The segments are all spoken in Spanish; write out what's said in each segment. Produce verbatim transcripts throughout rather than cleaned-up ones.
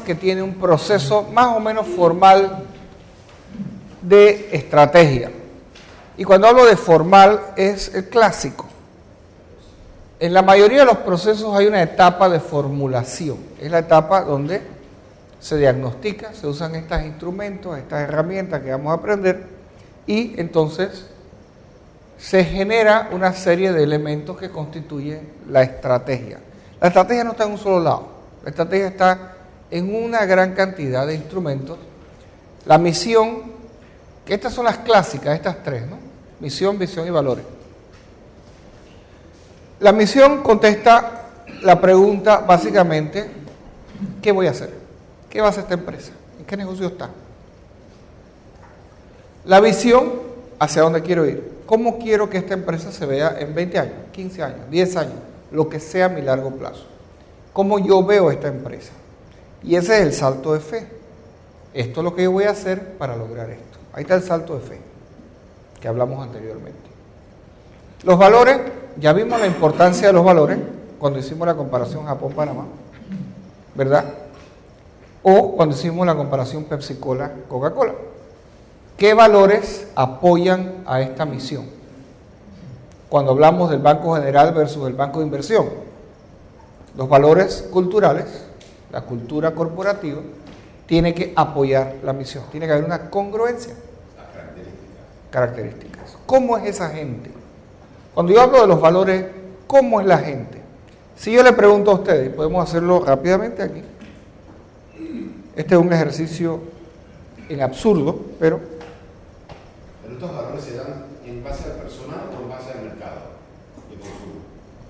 que tiene un proceso más o menos formal de estrategia. Y cuando hablo de formal es el clásico. En la mayoría de los procesos hay una etapa de formulación. Es la etapa donde se diagnostica, se usan estos instrumentos, estas herramientas que vamos a aprender y entonces se genera una serie de elementos que constituyen la estrategia. La estrategia no está en un solo lado, la estrategia está en una gran cantidad de instrumentos. La misión, que estas son las clásicas, estas tres, ¿no? Misión, visión y valores. La misión contesta la pregunta básicamente, ¿qué voy a hacer? ¿Qué va a hacer esta empresa? ¿En qué negocio está? La visión, ¿hacia dónde quiero ir? ¿Cómo quiero que esta empresa se vea en veinte años, quince años, diez años? Lo que sea a mi largo plazo. ¿Cómo yo veo esta empresa? Y ese es el salto de fe. Esto es lo que yo voy a hacer para lograr esto. Ahí está el salto de fe, que hablamos anteriormente. Los valores, ya vimos la importancia de los valores cuando hicimos la comparación Japón-Panamá, ¿verdad? O cuando hicimos la comparación Pepsi-Cola-Coca-Cola. ¿Qué valores apoyan a esta misión? Cuando hablamos del Banco General versus el Banco de Inversión, los valores culturales, la cultura corporativa, tiene que apoyar la misión, tiene que haber una congruencia. Las características. Características. ¿Cómo es esa gente? Cuando yo hablo de los valores, ¿cómo es la gente? Si yo le pregunto a ustedes, podemos hacerlo rápidamente aquí. Este es un ejercicio en absurdo, pero... Pero estos valores se dan en base al personal o en base al mercado de consumo.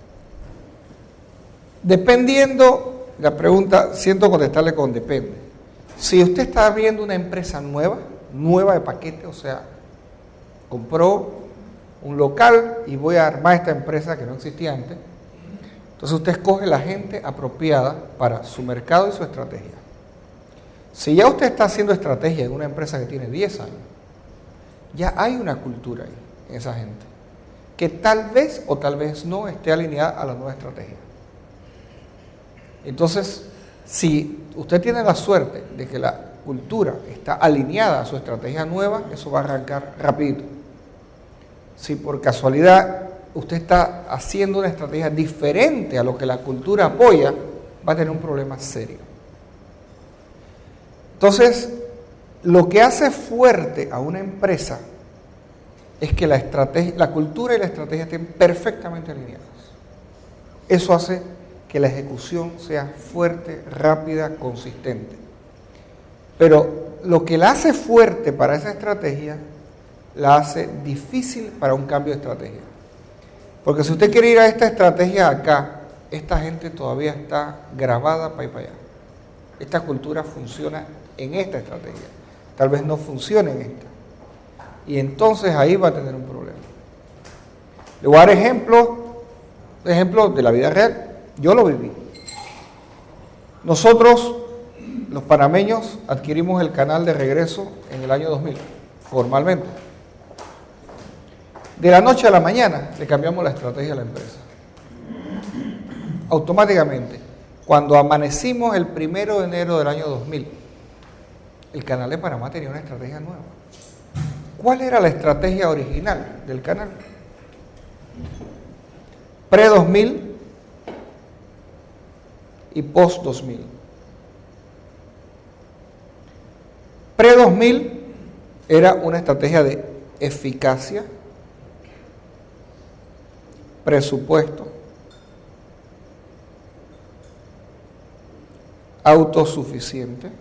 Dependiendo, la pregunta, siento contestarle con depende. Si usted está abriendo una empresa nueva, nueva de paquete, o sea, compró un local y voy a armar esta empresa que no existía antes, entonces usted escoge la gente apropiada para su mercado y su estrategia. Si ya usted está haciendo estrategia en una empresa que tiene diez años, ya hay una cultura ahí, en esa gente, que tal vez o tal vez no esté alineada a la nueva estrategia. Entonces, si usted tiene la suerte de que la cultura está alineada a su estrategia nueva, eso va a arrancar rapidito. Si por casualidad usted está haciendo una estrategia diferente a lo que la cultura apoya, va a tener un problema serio. Entonces, lo que hace fuerte a una empresa es que la estrategia, la cultura y la estrategia estén perfectamente alineadas. Eso hace que la ejecución sea fuerte, rápida, consistente. Pero lo que la hace fuerte para esa estrategia, la hace difícil para un cambio de estrategia. Porque si usted quiere ir a esta estrategia acá, esta gente todavía está grabada para ir para allá. Esta cultura funciona en esta estrategia, tal vez no funcione en esta. Y entonces ahí va a tener un problema. Le voy a dar ejemplos, ejemplos de la vida real. Yo lo viví. Nosotros, los panameños, adquirimos el canal de regreso en el año dos mil, formalmente. De la noche a la mañana le cambiamos la estrategia a la empresa. Automáticamente. Cuando amanecimos el primero de enero del año dos mil, el canal de Panamá tenía una estrategia nueva. ¿Cuál era la estrategia original del canal? Pre dos mil y post dos mil. Pre dos mil era una estrategia de eficacia, presupuesto, autosuficiente,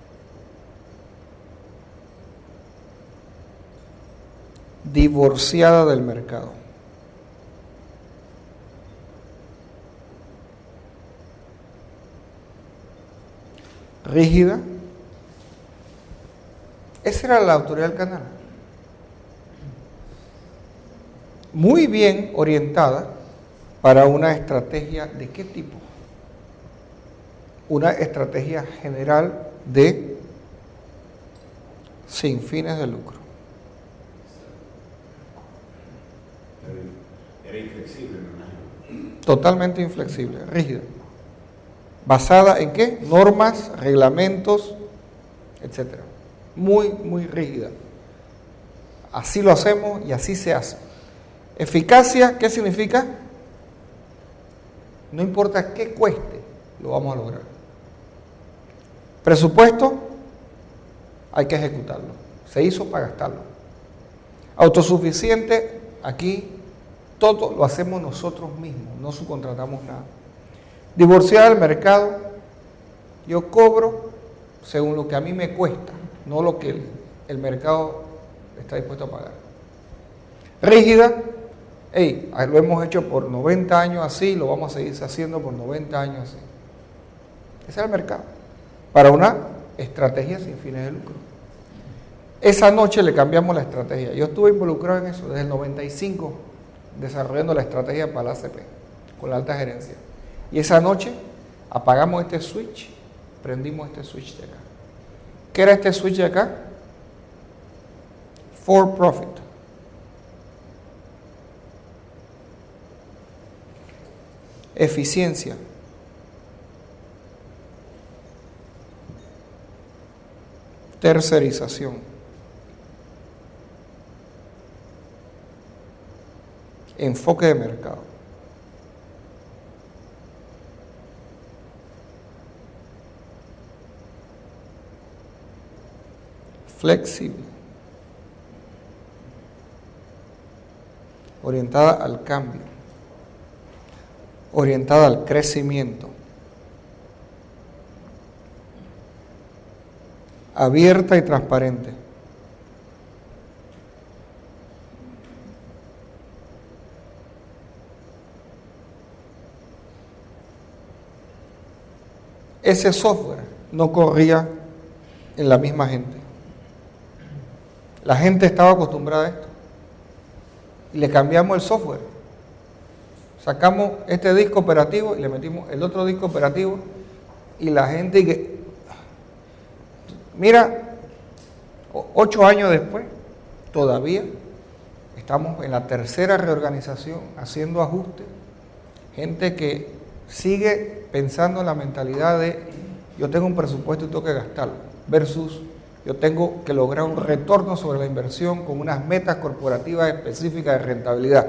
divorciada del mercado. Rígida. Esa era la autoridad del canal. Muy bien orientada para una estrategia ¿de qué tipo? Una estrategia general de sin fines de lucro. Era inflexible, me imagino. Totalmente inflexible, rígida. ¿Basada en qué? Normas, reglamentos, etcétera. Muy, muy rígida. Así lo hacemos y así se hace. Eficacia, ¿qué significa? No importa qué cueste, lo vamos a lograr. Presupuesto, hay que ejecutarlo. Se hizo para gastarlo. Autosuficiente, aquí todo lo hacemos nosotros mismos, no subcontratamos nada. Divorciar del mercado, yo cobro según lo que a mí me cuesta, no lo que el, el mercado está dispuesto a pagar. Rígida, hey, lo hemos hecho por noventa años así, lo vamos a seguir haciendo por noventa años así. Ese es el mercado, para una estrategia sin fines de lucro. Esa noche le cambiamos la estrategia. Yo estuve involucrado en eso desde el noventa y cinco, desarrollando la estrategia para la A C P, con la alta gerencia. Y esa noche apagamos este switch, prendimos este switch de acá. ¿Qué era este switch de acá? For profit. Eficiencia. Tercerización. Enfoque de mercado. Flexible. Orientada al cambio. Orientada al crecimiento. Abierta y transparente. Ese software no corría en la misma gente. La gente estaba acostumbrada a esto. Y le cambiamos el software. Sacamos este disco operativo y le metimos el otro disco operativo. Y la gente que... Mira, ocho años después, todavía estamos en la tercera reorganización, haciendo ajustes. Gente que sigue pensando en la mentalidad de yo tengo un presupuesto y tengo que gastarlo, versus yo tengo que lograr un retorno sobre la inversión con unas metas corporativas específicas de rentabilidad.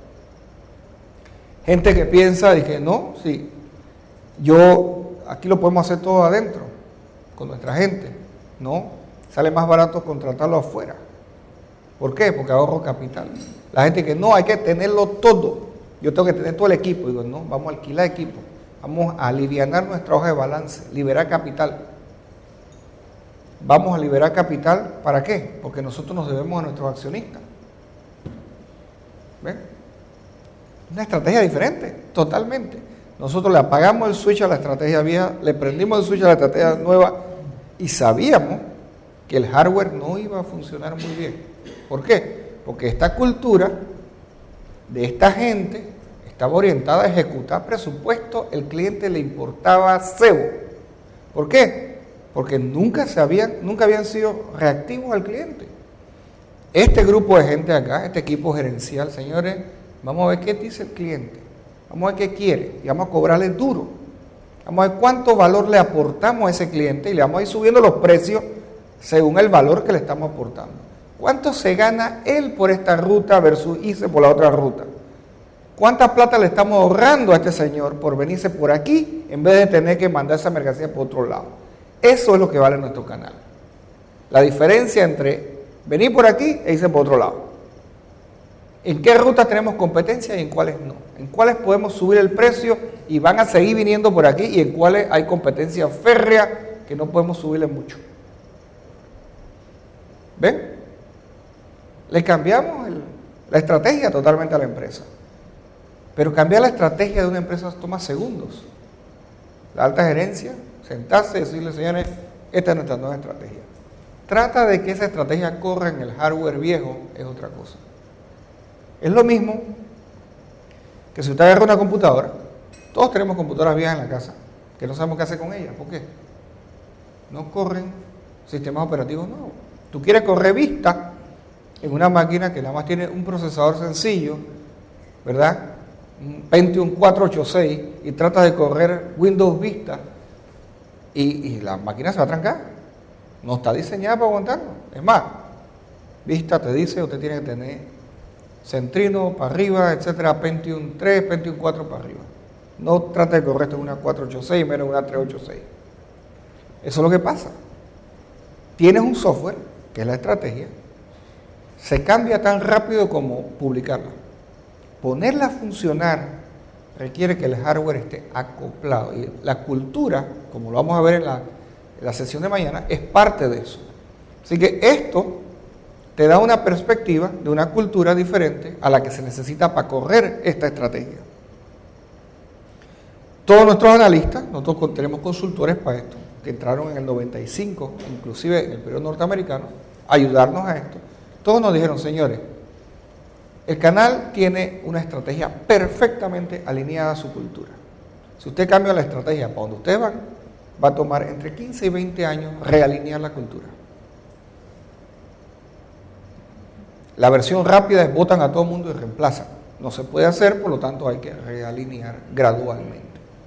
Gente que piensa, dije, no, sí, yo aquí lo podemos hacer todo adentro, con nuestra gente. No, sale más barato contratarlo afuera. ¿Por qué? Porque ahorro capital. La gente que no, hay que tenerlo todo. Yo tengo que tener todo el equipo. Digo, no, vamos a alquilar equipo. Vamos a alivianar nuestra hoja de balance, liberar capital. Vamos a liberar capital, ¿para qué? Porque nosotros nos debemos a nuestros accionistas. ¿Ven? Una estrategia diferente, totalmente. Nosotros le apagamos el switch a la estrategia vieja, le prendimos el switch a la estrategia nueva y sabíamos que el hardware no iba a funcionar muy bien. ¿Por qué? Porque esta cultura de esta gente estaba orientada a ejecutar presupuesto, el cliente le importaba cebo. ¿Por qué? Porque nunca, se habían, nunca habían sido reactivos al cliente. Este grupo de gente acá, este equipo gerencial, señores, vamos a ver qué dice el cliente, vamos a ver qué quiere y vamos a cobrarle duro. Vamos a ver cuánto valor le aportamos a ese cliente y le vamos a ir subiendo los precios según el valor que le estamos aportando. ¿Cuánto se gana él por esta ruta versus irse por la otra ruta? ¿Cuánta plata le estamos ahorrando a este señor por venirse por aquí en vez de tener que mandar esa mercancía por otro lado? Eso es lo que vale nuestro canal. La diferencia entre venir por aquí e irse por otro lado. ¿En qué rutas tenemos competencia y en cuáles no? ¿En cuáles podemos subir el precio y van a seguir viniendo por aquí y en cuáles hay competencia férrea que no podemos subirle mucho? ¿Ven? Le cambiamos el, la estrategia totalmente a la empresa. Pero cambiar la estrategia de una empresa toma segundos. La alta gerencia, sentarse y decirle, señores, esta es nuestra nueva estrategia. Trata de que esa estrategia corra en el hardware viejo, es otra cosa. Es lo mismo que si usted agarra una computadora, todos tenemos computadoras viejas en la casa, que no sabemos qué hacer con ellas. ¿Por qué? No corren sistemas operativos nuevos. Tú quieres correr Vista en una máquina que nada más tiene un procesador sencillo, ¿verdad? Un Pentium cuatrocientos ochenta y seis, y trata de correr Windows Vista y, y la máquina se va a trancar. No está diseñada para aguantarlo. Es más, Vista te dice, usted tiene que tener Centrino para arriba, etcétera, Pentium tres, Pentium cuatro para arriba. No trate de correr esto en una cuatro ochenta y seis, menos una tres ochenta y seis. Eso es lo que pasa. Tienes un software, que es la estrategia, se cambia tan rápido como publicarla. Ponerla a funcionar requiere que el hardware esté acoplado. Y la cultura, como lo vamos a ver en la, en la sesión de mañana, es parte de eso. Así que esto te da una perspectiva de una cultura diferente a la que se necesita para correr esta estrategia. Todos nuestros analistas, nosotros tenemos consultores para esto, que entraron en el noventa y cinco, inclusive en el periodo norteamericano, a ayudarnos a esto. Todos nos dijeron, señores, el canal tiene una estrategia perfectamente alineada a su cultura. Si usted cambia la estrategia para donde ustedes van, va a tomar entre quince y veinte años realinear la cultura. La versión rápida es botan a todo el mundo y reemplazan. No se puede hacer, por lo tanto hay que realinear gradualmente.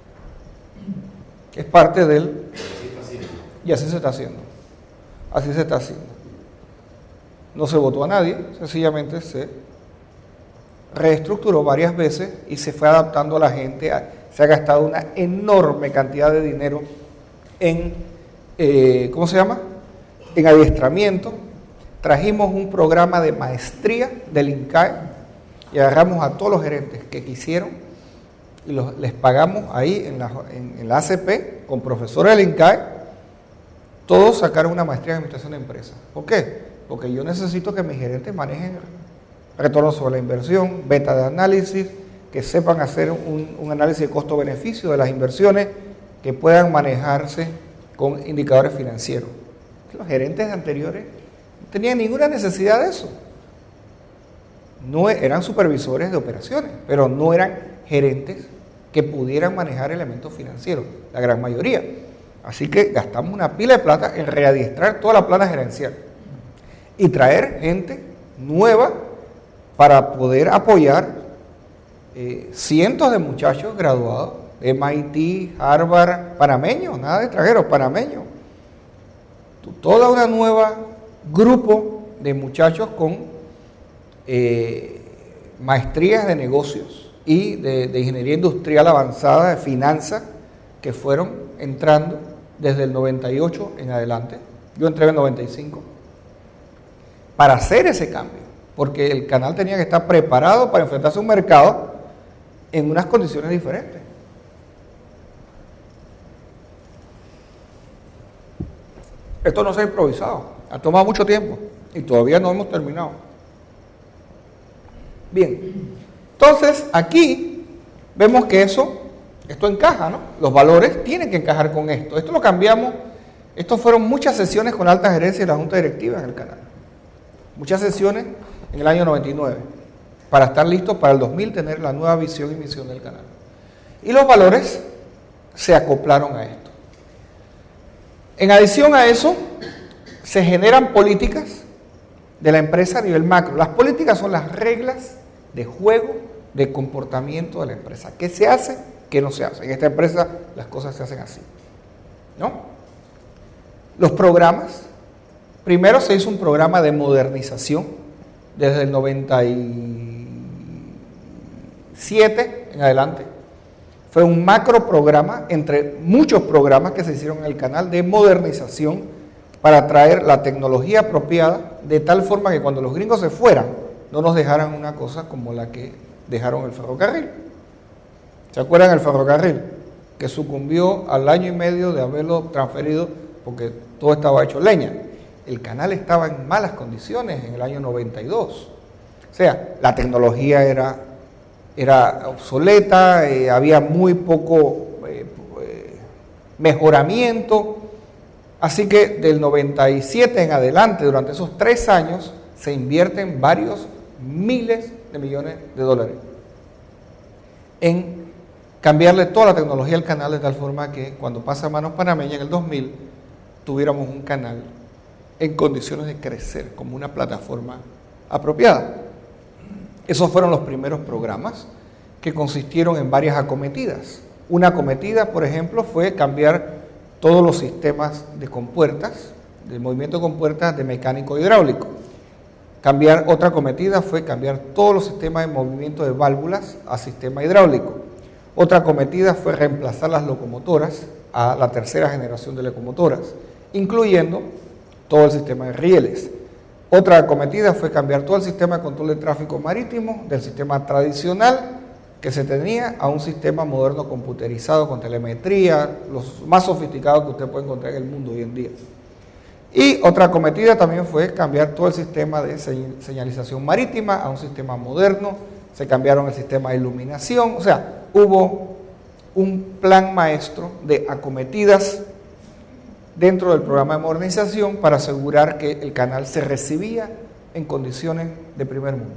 Es parte del... Y así se está haciendo. Así se está haciendo. No se votó a nadie, sencillamente se reestructuró varias veces y se fue adaptando a la gente. Se ha gastado una enorme cantidad de dinero en, eh, ¿cómo se llama? En adiestramiento. Trajimos un programa de maestría del INCAE y agarramos a todos los gerentes que quisieron y los, les pagamos ahí en la, en, en la A C P con profesores del INCAE. Todos sacaron una maestría en administración de empresas. ¿Por qué? Porque yo necesito que mis gerentes manejen retorno sobre la inversión, beta de análisis, que sepan hacer un, un análisis de costo-beneficio de las inversiones, que puedan manejarse con indicadores financieros. Los gerentes anteriores no tenían ninguna necesidad de eso. No eran supervisores de operaciones, pero no eran gerentes que pudieran manejar elementos financieros, la gran mayoría. Así que gastamos una pila de plata en readiestrar toda la plana gerencial y traer gente nueva para poder apoyar eh, cientos de muchachos graduados de M I T, Harvard, panameños, nada de extranjeros, panameños. Toda una nueva grupo de muchachos con eh, maestrías de negocios y de, de ingeniería industrial avanzada, de finanzas, que fueron entrando desde el noventa y ocho en adelante. Yo entré en el noventa y cinco para hacer ese cambio, porque el canal tenía que estar preparado para enfrentarse a un mercado en unas condiciones diferentes. Esto no se ha improvisado, ha tomado mucho tiempo y todavía no hemos terminado. Bien, entonces aquí vemos que eso, esto encaja, ¿no? Los valores tienen que encajar con esto. Esto lo cambiamos, estos fueron muchas sesiones con alta gerencia y la junta directiva en el canal. Muchas sesiones en el año noventa y nueve, para estar listos para el dos mil, tener la nueva visión y misión del canal. Y los valores se acoplaron a esto. En adición a eso, se generan políticas de la empresa a nivel macro. Las políticas son las reglas de juego, de comportamiento de la empresa. ¿Qué se hace? ¿Qué no se hace? En esta empresa las cosas se hacen así, ¿no? Los programas. Primero se hizo un programa de modernización desde el noventa y siete en adelante. Fue un macro programa entre muchos programas que se hicieron en el canal de modernización para traer la tecnología apropiada de tal forma que cuando los gringos se fueran no nos dejaran una cosa como la que dejaron el ferrocarril. ¿Se acuerdan del ferrocarril? Que sucumbió al año y medio de haberlo transferido porque todo estaba hecho leña. El canal estaba en malas condiciones en el año noventa y dos. O sea, la tecnología era, era obsoleta, eh, había muy poco eh, eh, mejoramiento. Así que del noventa y siete en adelante, durante esos tres años, se invierten varios miles de millones de dólares en cambiarle toda la tecnología al canal de tal forma que cuando pasa a manos panameñas en el dos mil, tuviéramos un canal en condiciones de crecer como una plataforma apropiada. Esos fueron los primeros programas que consistieron en varias acometidas. Una acometida, por ejemplo, fue cambiar todos los sistemas de compuertas, del movimiento de compuertas de mecánico hidráulico. Cambiar, otra acometida fue cambiar todos los sistemas de movimiento de válvulas a sistema hidráulico. Otra acometida fue reemplazar las locomotoras a la tercera generación de locomotoras, incluyendo todo el sistema de rieles. Otra acometida fue cambiar todo el sistema de control de tráfico marítimo del sistema tradicional que se tenía a un sistema moderno computerizado con telemetría, los más sofisticados que usted puede encontrar en el mundo hoy en día. Y otra acometida también fue cambiar todo el sistema de señalización marítima a un sistema moderno, se cambiaron el sistema de iluminación, o sea, hubo un plan maestro de acometidas dentro del programa de modernización para asegurar que el canal se recibía en condiciones de primer mundo.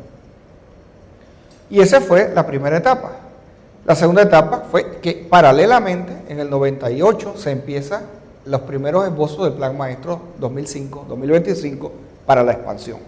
Y esa fue la primera etapa. La segunda etapa fue que paralelamente, en el noventa y ocho, se empieza los primeros esbozos del Plan Maestro dos mil cinco dos mil veinticinco para la expansión.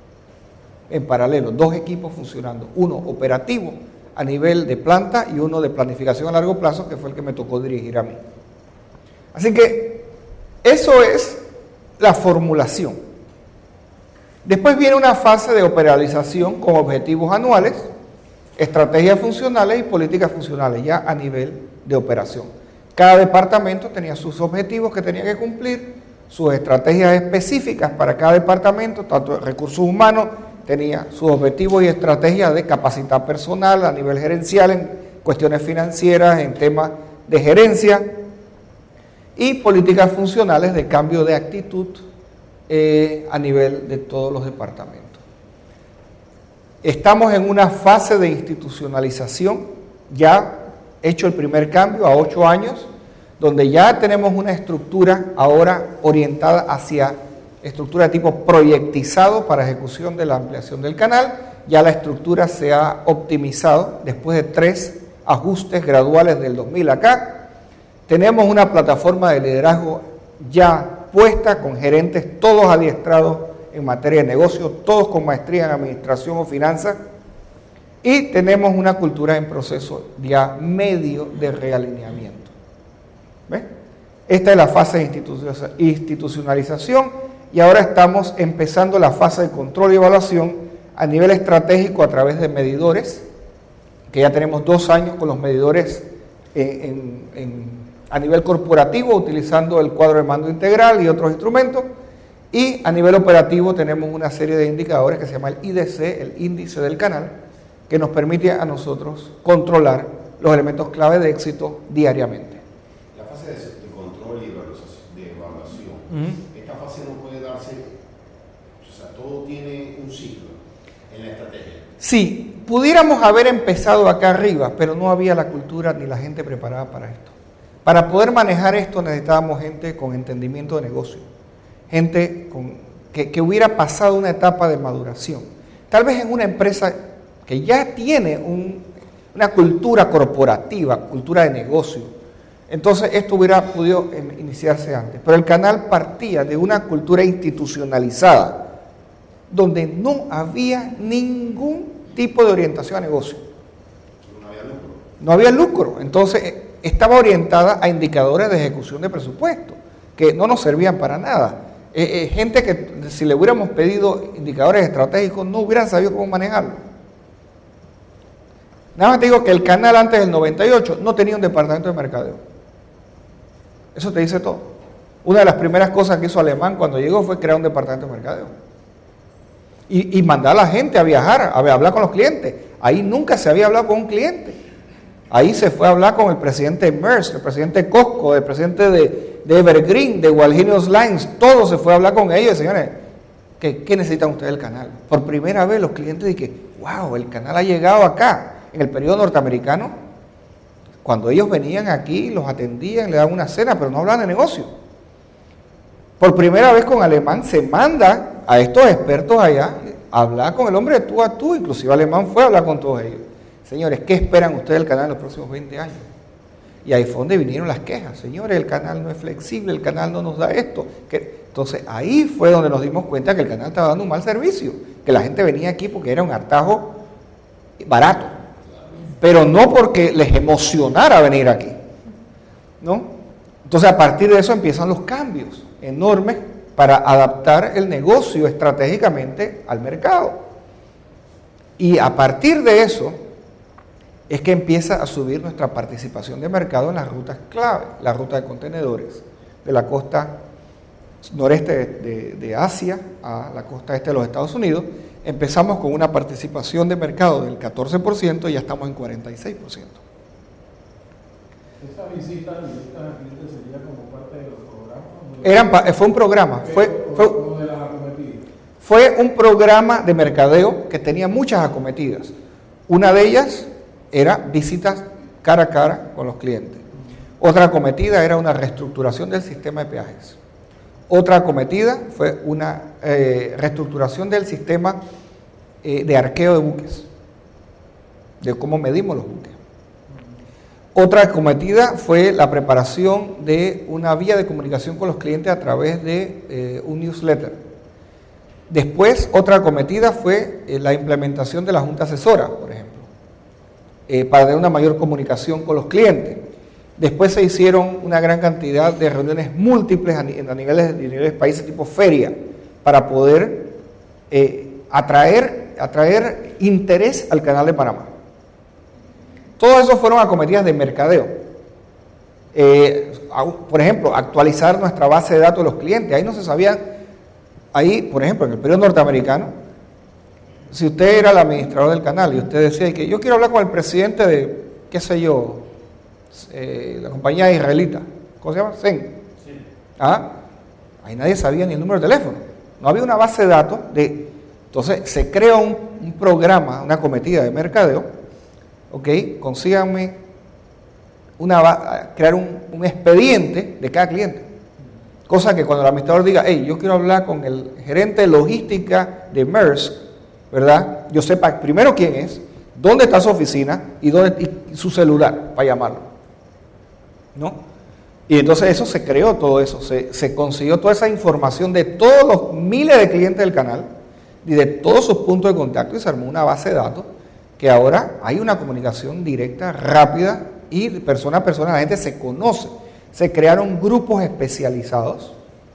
En paralelo, dos equipos funcionando, uno operativo a nivel de planta y uno de planificación a largo plazo, que fue el que me tocó dirigir a mí. Así que eso es la formulación. Después viene una fase de operacionalización con objetivos anuales, estrategias funcionales y políticas funcionales, ya a nivel de operación. Cada departamento tenía sus objetivos que tenía que cumplir, sus estrategias específicas para cada departamento, tanto de recursos humanos, tenía sus objetivos y estrategias de capacitar personal a nivel gerencial en cuestiones financieras, en temas de gerencia, y políticas funcionales de cambio de actitud eh, a nivel de todos los departamentos. Estamos en una fase de institucionalización, ya hecho el primer cambio a ocho años, donde ya tenemos una estructura ahora orientada hacia estructura de tipo proyectizado para ejecución de la ampliación del canal. Ya la estructura se ha optimizado después de tres ajustes graduales del dos mil acá. Tenemos una plataforma de liderazgo ya puesta con gerentes todos adiestrados en materia de negocio, todos con maestría en administración o finanzas, y tenemos una cultura en proceso ya medio de realineamiento. ¿Ves? Esta es la fase de institucionalización y ahora estamos empezando la fase de control y evaluación a nivel estratégico a través de medidores, que ya tenemos dos años con los medidores en, en, en a nivel corporativo, utilizando el cuadro de mando integral y otros instrumentos, y a nivel operativo tenemos una serie de indicadores que se llama el I D C, el índice del canal, que nos permite a nosotros controlar los elementos clave de éxito diariamente. La fase de control y de evaluación, uh-huh. Esta fase no puede darse, o sea, todo tiene un ciclo en la estrategia. Sí, pudiéramos haber empezado acá arriba, pero no había la cultura ni la gente preparada para esto. Para poder manejar esto necesitábamos gente con entendimiento de negocio, gente con, que, que hubiera pasado una etapa de maduración. Tal vez en una empresa que ya tiene un, una cultura corporativa, cultura de negocio, entonces esto hubiera podido iniciarse antes. Pero el canal partía de una cultura institucionalizada, donde no había ningún tipo de orientación a negocio. No había lucro. No había lucro, entonces estaba orientada a indicadores de ejecución de presupuesto, que no nos servían para nada. Eh, eh, gente que si le hubiéramos pedido indicadores estratégicos no hubieran sabido cómo manejarlo. Nada más te digo que el canal antes del noventa y ocho no tenía un departamento de mercadeo. Eso te dice todo. Una de las primeras cosas que hizo Alemán cuando llegó fue crear un departamento de mercadeo. Y, y mandar a la gente a viajar, a hablar con los clientes. Ahí nunca se había hablado con un cliente. Ahí se fue a hablar con el presidente de Maersk, el presidente de Costco, el presidente de, de Evergreen, de Walhenius Lines, todo se fue a hablar con ellos. Señores, ¿qué, qué necesitan ustedes del canal? Por primera vez los clientes dicen, wow, el canal ha llegado acá. En el periodo norteamericano, cuando ellos venían aquí, los atendían, le daban una cena, pero no hablaban de negocio. Por primera vez con Alemán se manda a estos expertos allá a hablar con el hombre de tú a tú, inclusive Alemán fue a hablar con todos ellos. Señores, ¿qué esperan ustedes del canal en los próximos veinte años? Y ahí fue donde vinieron las quejas. Señores, el canal no es flexible, el canal no nos da esto. Que... Entonces, ahí fue donde nos dimos cuenta que el canal estaba dando un mal servicio, que la gente venía aquí porque era un hartajo barato, pero no porque les emocionara venir aquí, ¿no? Entonces, a partir de eso empiezan los cambios enormes para adaptar el negocio estratégicamente al mercado. Y a partir de eso es que empieza a subir nuestra participación de mercado en las rutas clave, la ruta de contenedores de la costa noreste de, de, de Asia a la costa este de los Estados Unidos. Empezamos con una participación de mercado del catorce por ciento y ya estamos en cuarenta y seis por ciento. ¿Esa visita directa al cliente sería como parte de los programas? Eran, fue un programa, fue, fue, o de las acometidas. Fue un programa de mercadeo que tenía muchas acometidas. Una de ellas era visitas cara a cara con los clientes. Otra acometida era una reestructuración del sistema de peajes. Otra acometida fue una eh, reestructuración del sistema eh, de arqueo de buques, de cómo medimos los buques. Otra acometida fue la preparación de una vía de comunicación con los clientes a través de eh, un newsletter. Después, otra acometida fue eh, la implementación de la junta asesora, por ejemplo, eh, para tener una mayor comunicación con los clientes. Después se hicieron una gran cantidad de reuniones múltiples a, a niveles de niveles países tipo feria para poder eh, atraer, atraer interés al canal de Panamá. Todos esos fueron acometidas de mercadeo. Eh, por ejemplo, actualizar nuestra base de datos de los clientes. Ahí no se sabía, ahí, por ejemplo, en el periodo norteamericano, si usted era el administrador del canal y usted decía que yo quiero hablar con el presidente de, qué sé yo, eh, la compañía israelita, ¿cómo se llama? Zen. Sí. ¿Ah? Ahí nadie sabía ni el número de teléfono. No había una base de datos de... Entonces se crea un, un programa, una acometida de mercadeo. Ok, consíganme una, crear un, un expediente de cada cliente. Cosa que cuando el administrador diga, hey, yo quiero hablar con el gerente de logística de Maersk, ¿verdad? Yo sepa primero quién es, dónde está su oficina y, dónde, y su celular para llamarlo. ¿No? Y entonces eso se creó, todo eso, se, se consiguió toda esa información de todos los miles de clientes del canal y de todos sus puntos de contacto y se armó una base de datos que ahora hay una comunicación directa, rápida y persona a persona, la gente se conoce. Se crearon grupos especializados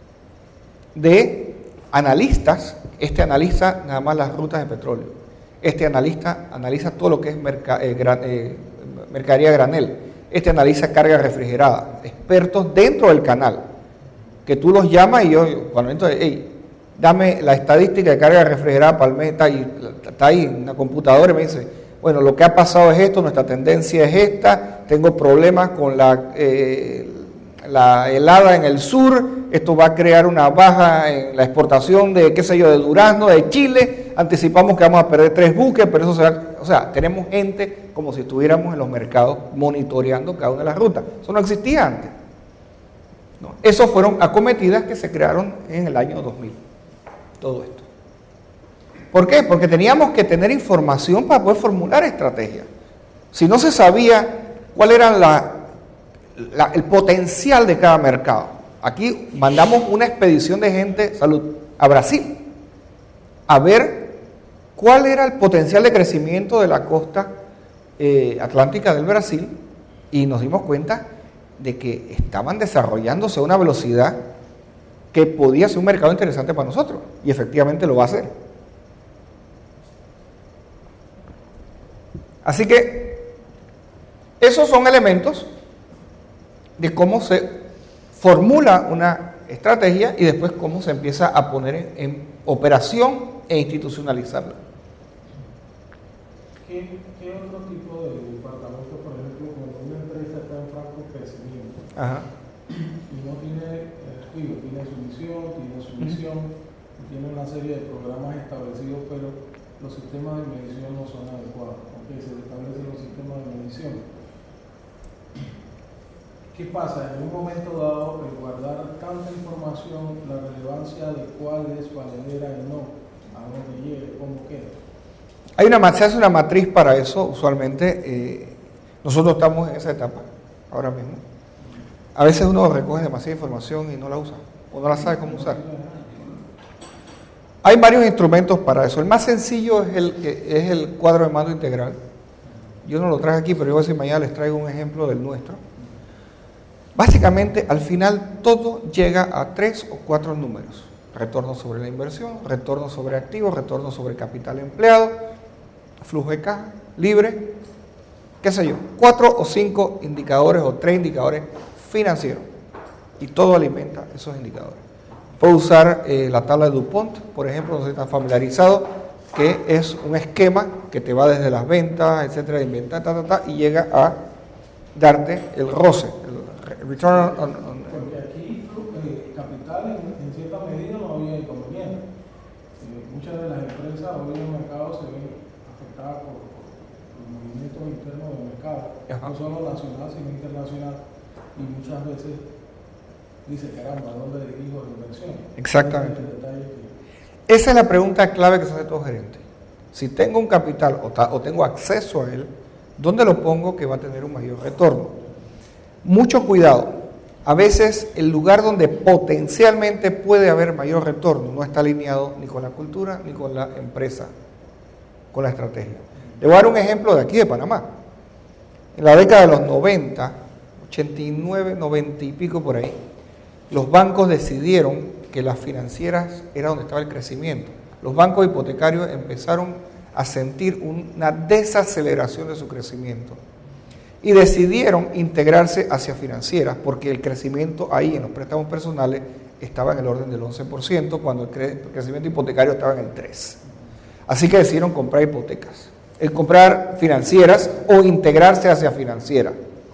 de analistas. Este analiza nada más las rutas de petróleo. Este analista analiza todo lo que es merca, eh, gran, eh, mercadería granel. Este analiza carga refrigerada. Expertos dentro del canal, que tú los llamas y yo, cuando entro, hey, dame la estadística de carga refrigerada para el mes, está ahí, está ahí en una computadora y me dice, bueno, lo que ha pasado es esto, nuestra tendencia es esta, tengo problemas con la, eh, la helada en el sur, esto va a crear una baja en la exportación de, qué sé yo, de durazno, de Chile, anticipamos que vamos a perder tres buques, pero eso se va, o sea, tenemos gente como si estuviéramos en los mercados monitoreando cada una de las rutas. Eso no existía antes. No, esos fueron acometidas que se crearon en el año dos mil. Todo esto. ¿Por qué? Porque teníamos que tener información para poder formular estrategias. Si no se sabía cuál era la, la, el potencial de cada mercado. Aquí mandamos una expedición de gente, salud, a Brasil, a ver cuál era el potencial de crecimiento de la costa eh, atlántica del Brasil y nos dimos cuenta de que estaban desarrollándose a una velocidad que podía ser un mercado interesante para nosotros, y efectivamente lo va a ser. Así que esos son elementos de cómo se formula una estrategia y después cómo se empieza a poner en, en operación e institucionalizarla. ¿Qué, ¿Qué otro tipo de departamento, por ejemplo, cuando una empresa está en franco crecimiento Ajá. y no tiene, eh, digo, tiene su misión, tiene su misión, uh-huh. tiene una serie de programas establecidos, pero los sistemas de medición no son adecuados, porque se establecen los sistemas de medición? ¿Qué pasa? En un momento dado, el guardar tanta información, la relevancia de cuál es valedera y no, a dónde llegue, cómo queda. Hay una, se hace una matriz para eso, usualmente. Eh, nosotros estamos en esa etapa, ahora mismo. A veces uno recoge demasiada información y no la usa, o no la sabe cómo usar. Hay varios instrumentos para eso. El más sencillo es el, es el cuadro de mando integral. Yo no lo traje aquí, pero yo voy a decir mañana les traigo un ejemplo del nuestro. Básicamente, al final, todo llega a tres o cuatro números. Retorno sobre la inversión, retorno sobre activos, retorno sobre capital empleado, flujo de caja, libre, qué sé yo, cuatro o cinco indicadores o tres indicadores financieros. Y todo alimenta esos indicadores. Puedo usar eh, la tabla de DuPont, por ejemplo, no sé si están familiarizados, que es un esquema que te va desde las ventas, etcétera, de inventar, ta, ta, ta, y llega a darte el roce, el return on, on, on. Porque aquí eh, capital en, en cierta medida no había inconveniente. Eh, muchas de las empresas hoy en el mercado se ven afectadas por, por los movimientos internos del mercado, Ajá. no solo nacional sino internacional, y muchas veces dice, caramba, ¿dónde dirijo la inversión? Exactamente. El detalle que, Esa es la pregunta clave que se hace todo gerente. Si tengo un capital o, ta, o tengo acceso a él, ¿dónde lo pongo que va a tener un mayor retorno? Mucho cuidado. A veces el lugar donde potencialmente puede haber mayor retorno no está alineado ni con la cultura ni con la empresa, con la estrategia. Le voy a dar un ejemplo de aquí de Panamá. En la década de los noventa, ochenta y nueve, noventa y pico por ahí, los bancos decidieron que las financieras era donde estaba el crecimiento. Los bancos hipotecarios empezaron a sentir una desaceleración de su crecimiento y decidieron integrarse hacia financieras porque el crecimiento ahí en los préstamos personales estaba en el orden del once por ciento cuando el, cre- el crecimiento hipotecario estaba en el tres por ciento. Así que decidieron comprar hipotecas, el comprar financieras o integrarse hacia financieras.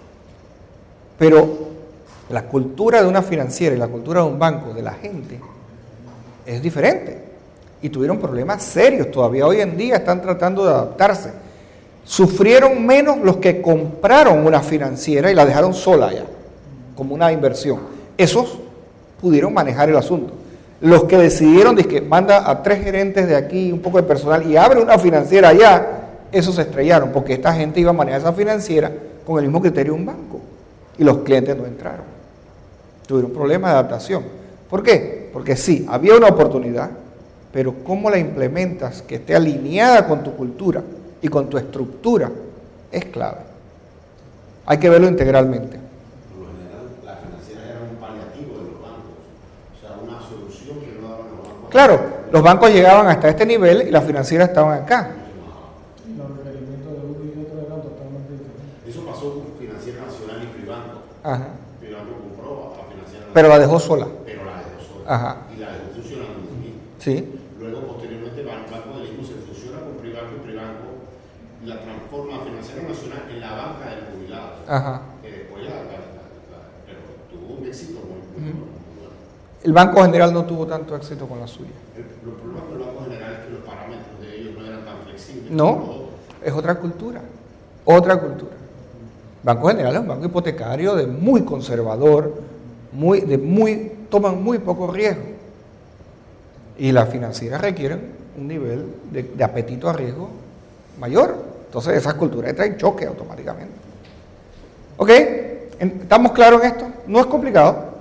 Pero la cultura de una financiera y la cultura de un banco, de la gente, es diferente. Y tuvieron problemas serios. Todavía hoy en día están tratando de adaptarse. Sufrieron menos los que compraron una financiera y la dejaron sola ya, como una inversión. Esos pudieron manejar el asunto. Los que decidieron, que manda a tres gerentes de aquí, un poco de personal, y abre una financiera allá, esos se estrellaron, porque esta gente iba a manejar esa financiera con el mismo criterio de un banco. Y los clientes no entraron. Tuvieron problemas de adaptación. ¿Por qué? Porque sí, había una oportunidad, pero cómo la implementas que esté alineada con tu cultura y con tu estructura es clave. Hay que verlo integralmente. Por lo general, las financieras eran un paliativo de los bancos, o sea, una solución que no daban los bancos. Claro, los bancos llegaban hasta este nivel y las financieras estaban acá. y los requerimientos de uno y otro eran totalmente diferentes. Eso pasó con Financiera Nacional y Pribanco. Ajá. Pribanco compró a Financiera Nacional. Pero la dejó sola. Pero la dejó sola. Ajá. Y la dejó funcionando muy bien. Sí. Luego, posteriormente, Banco del Istmo se fusiona con Pribanco y Pribanco la transforma a Financiera Nacional en la banca del jubilado. Ajá. Que después la, la, la, la, pero tuvo un éxito muy, muy, Ujú. muy bueno. El Banco General no tuvo tanto éxito con la suya. El, el problema con el Banco General es que los parámetros de ellos no eran tan flexibles. como No, los otros. es otra cultura. Otra cultura. Banco General es un banco hipotecario de muy conservador, muy, de muy, toman muy poco riesgo. Y las financieras requieren un nivel de, de apetito a riesgo mayor. Entonces esas culturas traen choque automáticamente. ¿Ok? ¿Estamos claros en esto? No es complicado.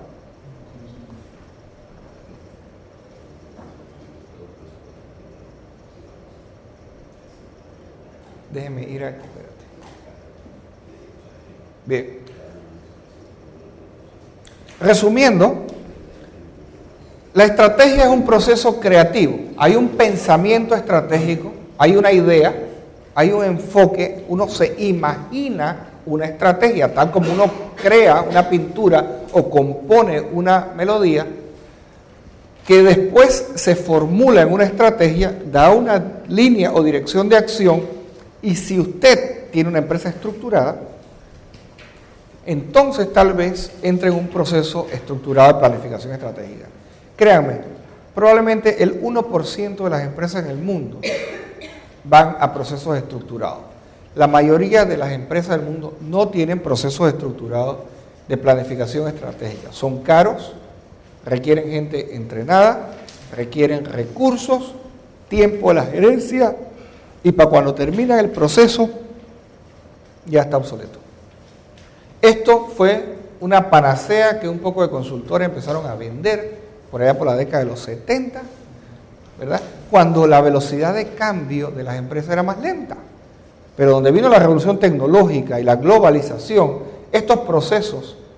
Déjeme ir aquí, espérate. Bien. Resumiendo, la estrategia es un proceso creativo. Hay un pensamiento estratégico, hay una idea, hay un enfoque, uno se imagina una estrategia, tal como uno crea una pintura o compone una melodía, que después se formula en una estrategia, da una línea o dirección de acción, y si usted tiene una empresa estructurada, entonces tal vez entre en un proceso estructurado de planificación estratégica. Créanme, probablemente el uno por ciento de las empresas en el mundo van a procesos estructurados. La mayoría de las empresas del mundo no tienen procesos estructurados de planificación estratégica. Son caros, requieren gente entrenada, requieren recursos, tiempo de la gerencia, y para cuando termina el proceso ya está obsoleto. Esto fue una panacea que un poco de consultores empezaron a vender por allá por la década de los setenta, ¿verdad? Cuando la velocidad de cambio de las empresas era más lenta. Pero donde vino la revolución tecnológica y la globalización, estos procesos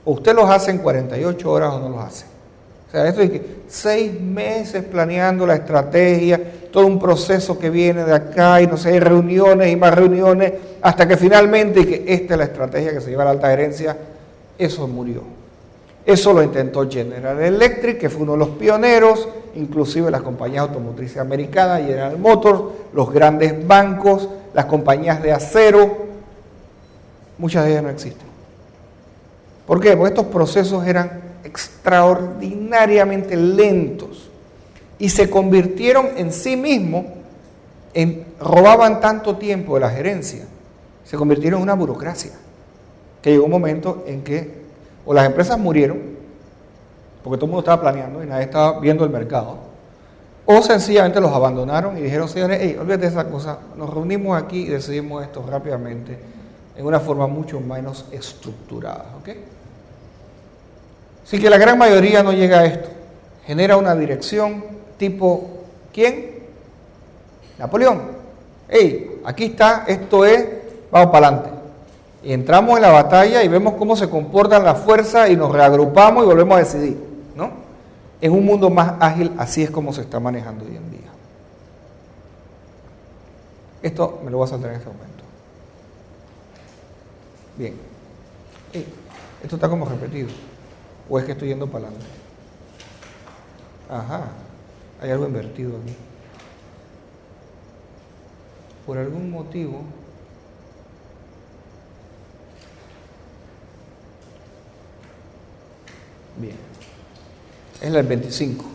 O usted los hace en cuarenta y ocho horas o no los hace. O sea, esto es que seis meses planeando la estrategia, todo un proceso que viene de acá y no sé, hay reuniones y más reuniones, hasta que finalmente que esta es la estrategia que se lleva a la alta gerencia, eso murió. Eso lo intentó General Electric, que fue uno de los pioneros, inclusive las compañías automotrices americanas, General Motors, los grandes bancos, las compañías de acero, muchas de ellas no existen. ¿Por qué? Porque estos procesos eran extraordinariamente lentos y se convirtieron en sí mismos, en, robaban tanto tiempo de la gerencia, se convirtieron en una burocracia, que llegó un momento en que o las empresas murieron, porque todo el mundo estaba planeando y nadie estaba viendo el mercado, o sencillamente los abandonaron y dijeron, señores, hey, olvídate de esa cosa, nos reunimos aquí y decidimos esto rápidamente, en una forma mucho menos estructurada, ¿ok? Así que la gran mayoría no llega a esto, genera una dirección tipo, ¿quién? Napoleón. Hey, aquí está, esto es, vamos para adelante. Y entramos en la batalla y vemos cómo se comportan las fuerzas y nos reagrupamos y volvemos a decidir, ¿no? En un mundo más ágil, así es como se está manejando hoy en día. Esto me lo voy a saltar en este momento. Bien. Hey, esto está como repetido. ¿O es que estoy yendo para adelante? Ajá. Hay algo invertido aquí. Por algún motivo... Bien, es la del veinticinco.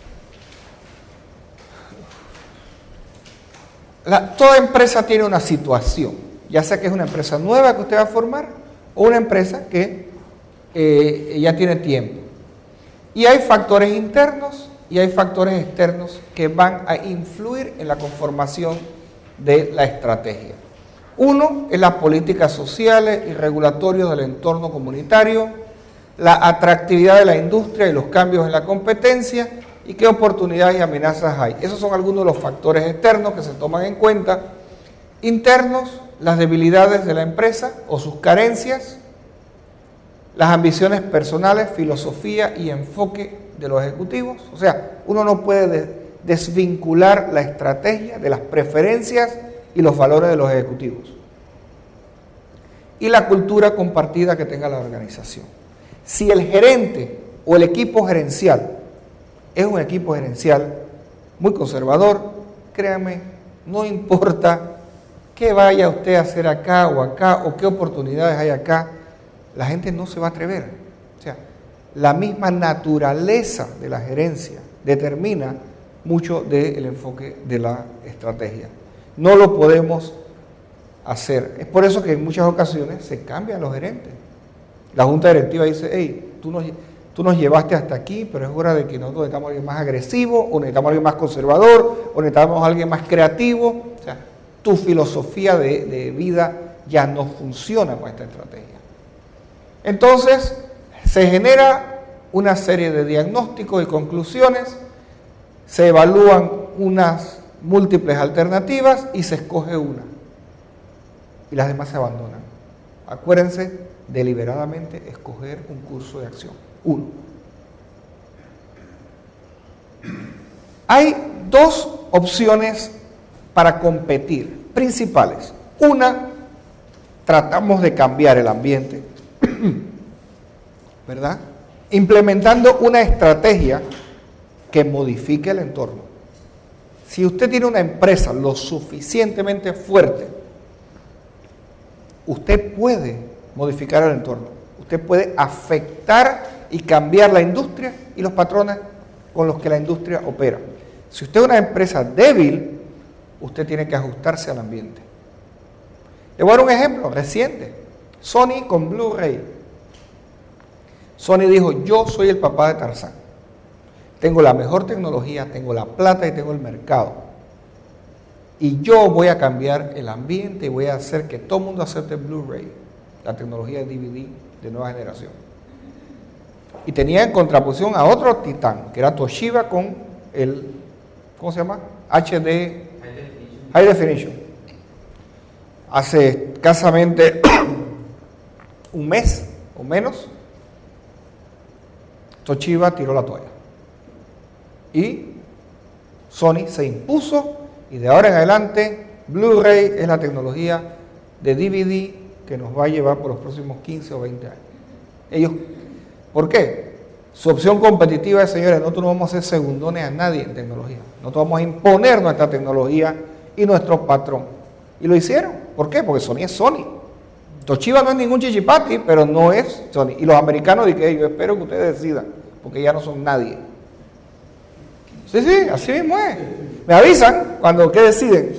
La, toda empresa tiene una situación, ya sea que es una empresa nueva que usted va a formar o una empresa que eh, ya tiene tiempo. Y hay factores internos y hay factores externos que van a influir en la conformación de la estrategia. Uno es las políticas sociales y regulatorias del entorno comunitario, la atractividad de la industria y los cambios en la competencia y qué oportunidades y amenazas hay. Esos son algunos de los factores externos que se toman en cuenta. Internos, las debilidades de la empresa o sus carencias, las ambiciones personales, filosofía y enfoque de los ejecutivos. O sea, uno no puede desvincular la estrategia de las preferencias y los valores de los ejecutivos. Y la cultura compartida que tenga la organización. Si el gerente o el equipo gerencial es un equipo gerencial muy conservador, créame, no importa qué vaya usted a hacer acá o acá o qué oportunidades hay acá, la gente no se va a atrever. O sea, la misma naturaleza de la gerencia determina mucho del enfoque de la estrategia. No lo podemos hacer. Es por eso que en muchas ocasiones se cambian los gerentes. La junta directiva dice, hey, tú nos, tú nos llevaste hasta aquí, pero es hora de que nosotros necesitamos a alguien más agresivo, o necesitamos a alguien más conservador, o necesitamos a alguien más creativo. O sea, tu filosofía de, de vida ya no funciona con esta estrategia. Entonces, se genera una serie de diagnósticos y conclusiones, se evalúan unas múltiples alternativas y se escoge una. Y las demás se abandonan. Acuérdense, deliberadamente escoger un curso de acción. Uno. Hay dos opciones para competir, principales. Una, tratamos de cambiar el ambiente, ¿verdad? Implementando una estrategia que modifique el entorno. Si usted tiene una empresa lo suficientemente fuerte, usted puede modificar el entorno. Usted puede afectar y cambiar la industria y los patrones con los que la industria opera. Si usted es una empresa débil, usted tiene que ajustarse al ambiente. Le voy a dar un ejemplo reciente. Sony con Blu-ray. Sony dijo, yo soy el papá de Tarzán. Tengo la mejor tecnología, tengo la plata y tengo el mercado. Y yo voy a cambiar el ambiente y voy a hacer que todo el mundo acepte Blu-ray, la tecnología de D V D de nueva generación. Y tenía en contraposición a otro titán, que era Toshiba con el, ¿cómo se llama? H D, High Definition. High Definition. Hace escasamente un mes o menos, Toshiba tiró la toalla. Y Sony se impuso y de ahora en adelante Blu-ray es la tecnología de D V D que nos va a llevar por los próximos quince o veinte años. Ellos, ¿por qué? Su opción competitiva es, señores, nosotros no vamos a hacer segundones a nadie en tecnología. Nosotros vamos a imponer nuestra tecnología y nuestro patrón. Y lo hicieron. ¿Por qué? Porque Sony es Sony. Toshiba no es ningún chichipati, pero no es Sony. Y los americanos dicen, yo espero que ustedes decidan, porque ya no son nadie. Sí, sí, así mismo es. Me avisan cuando que deciden.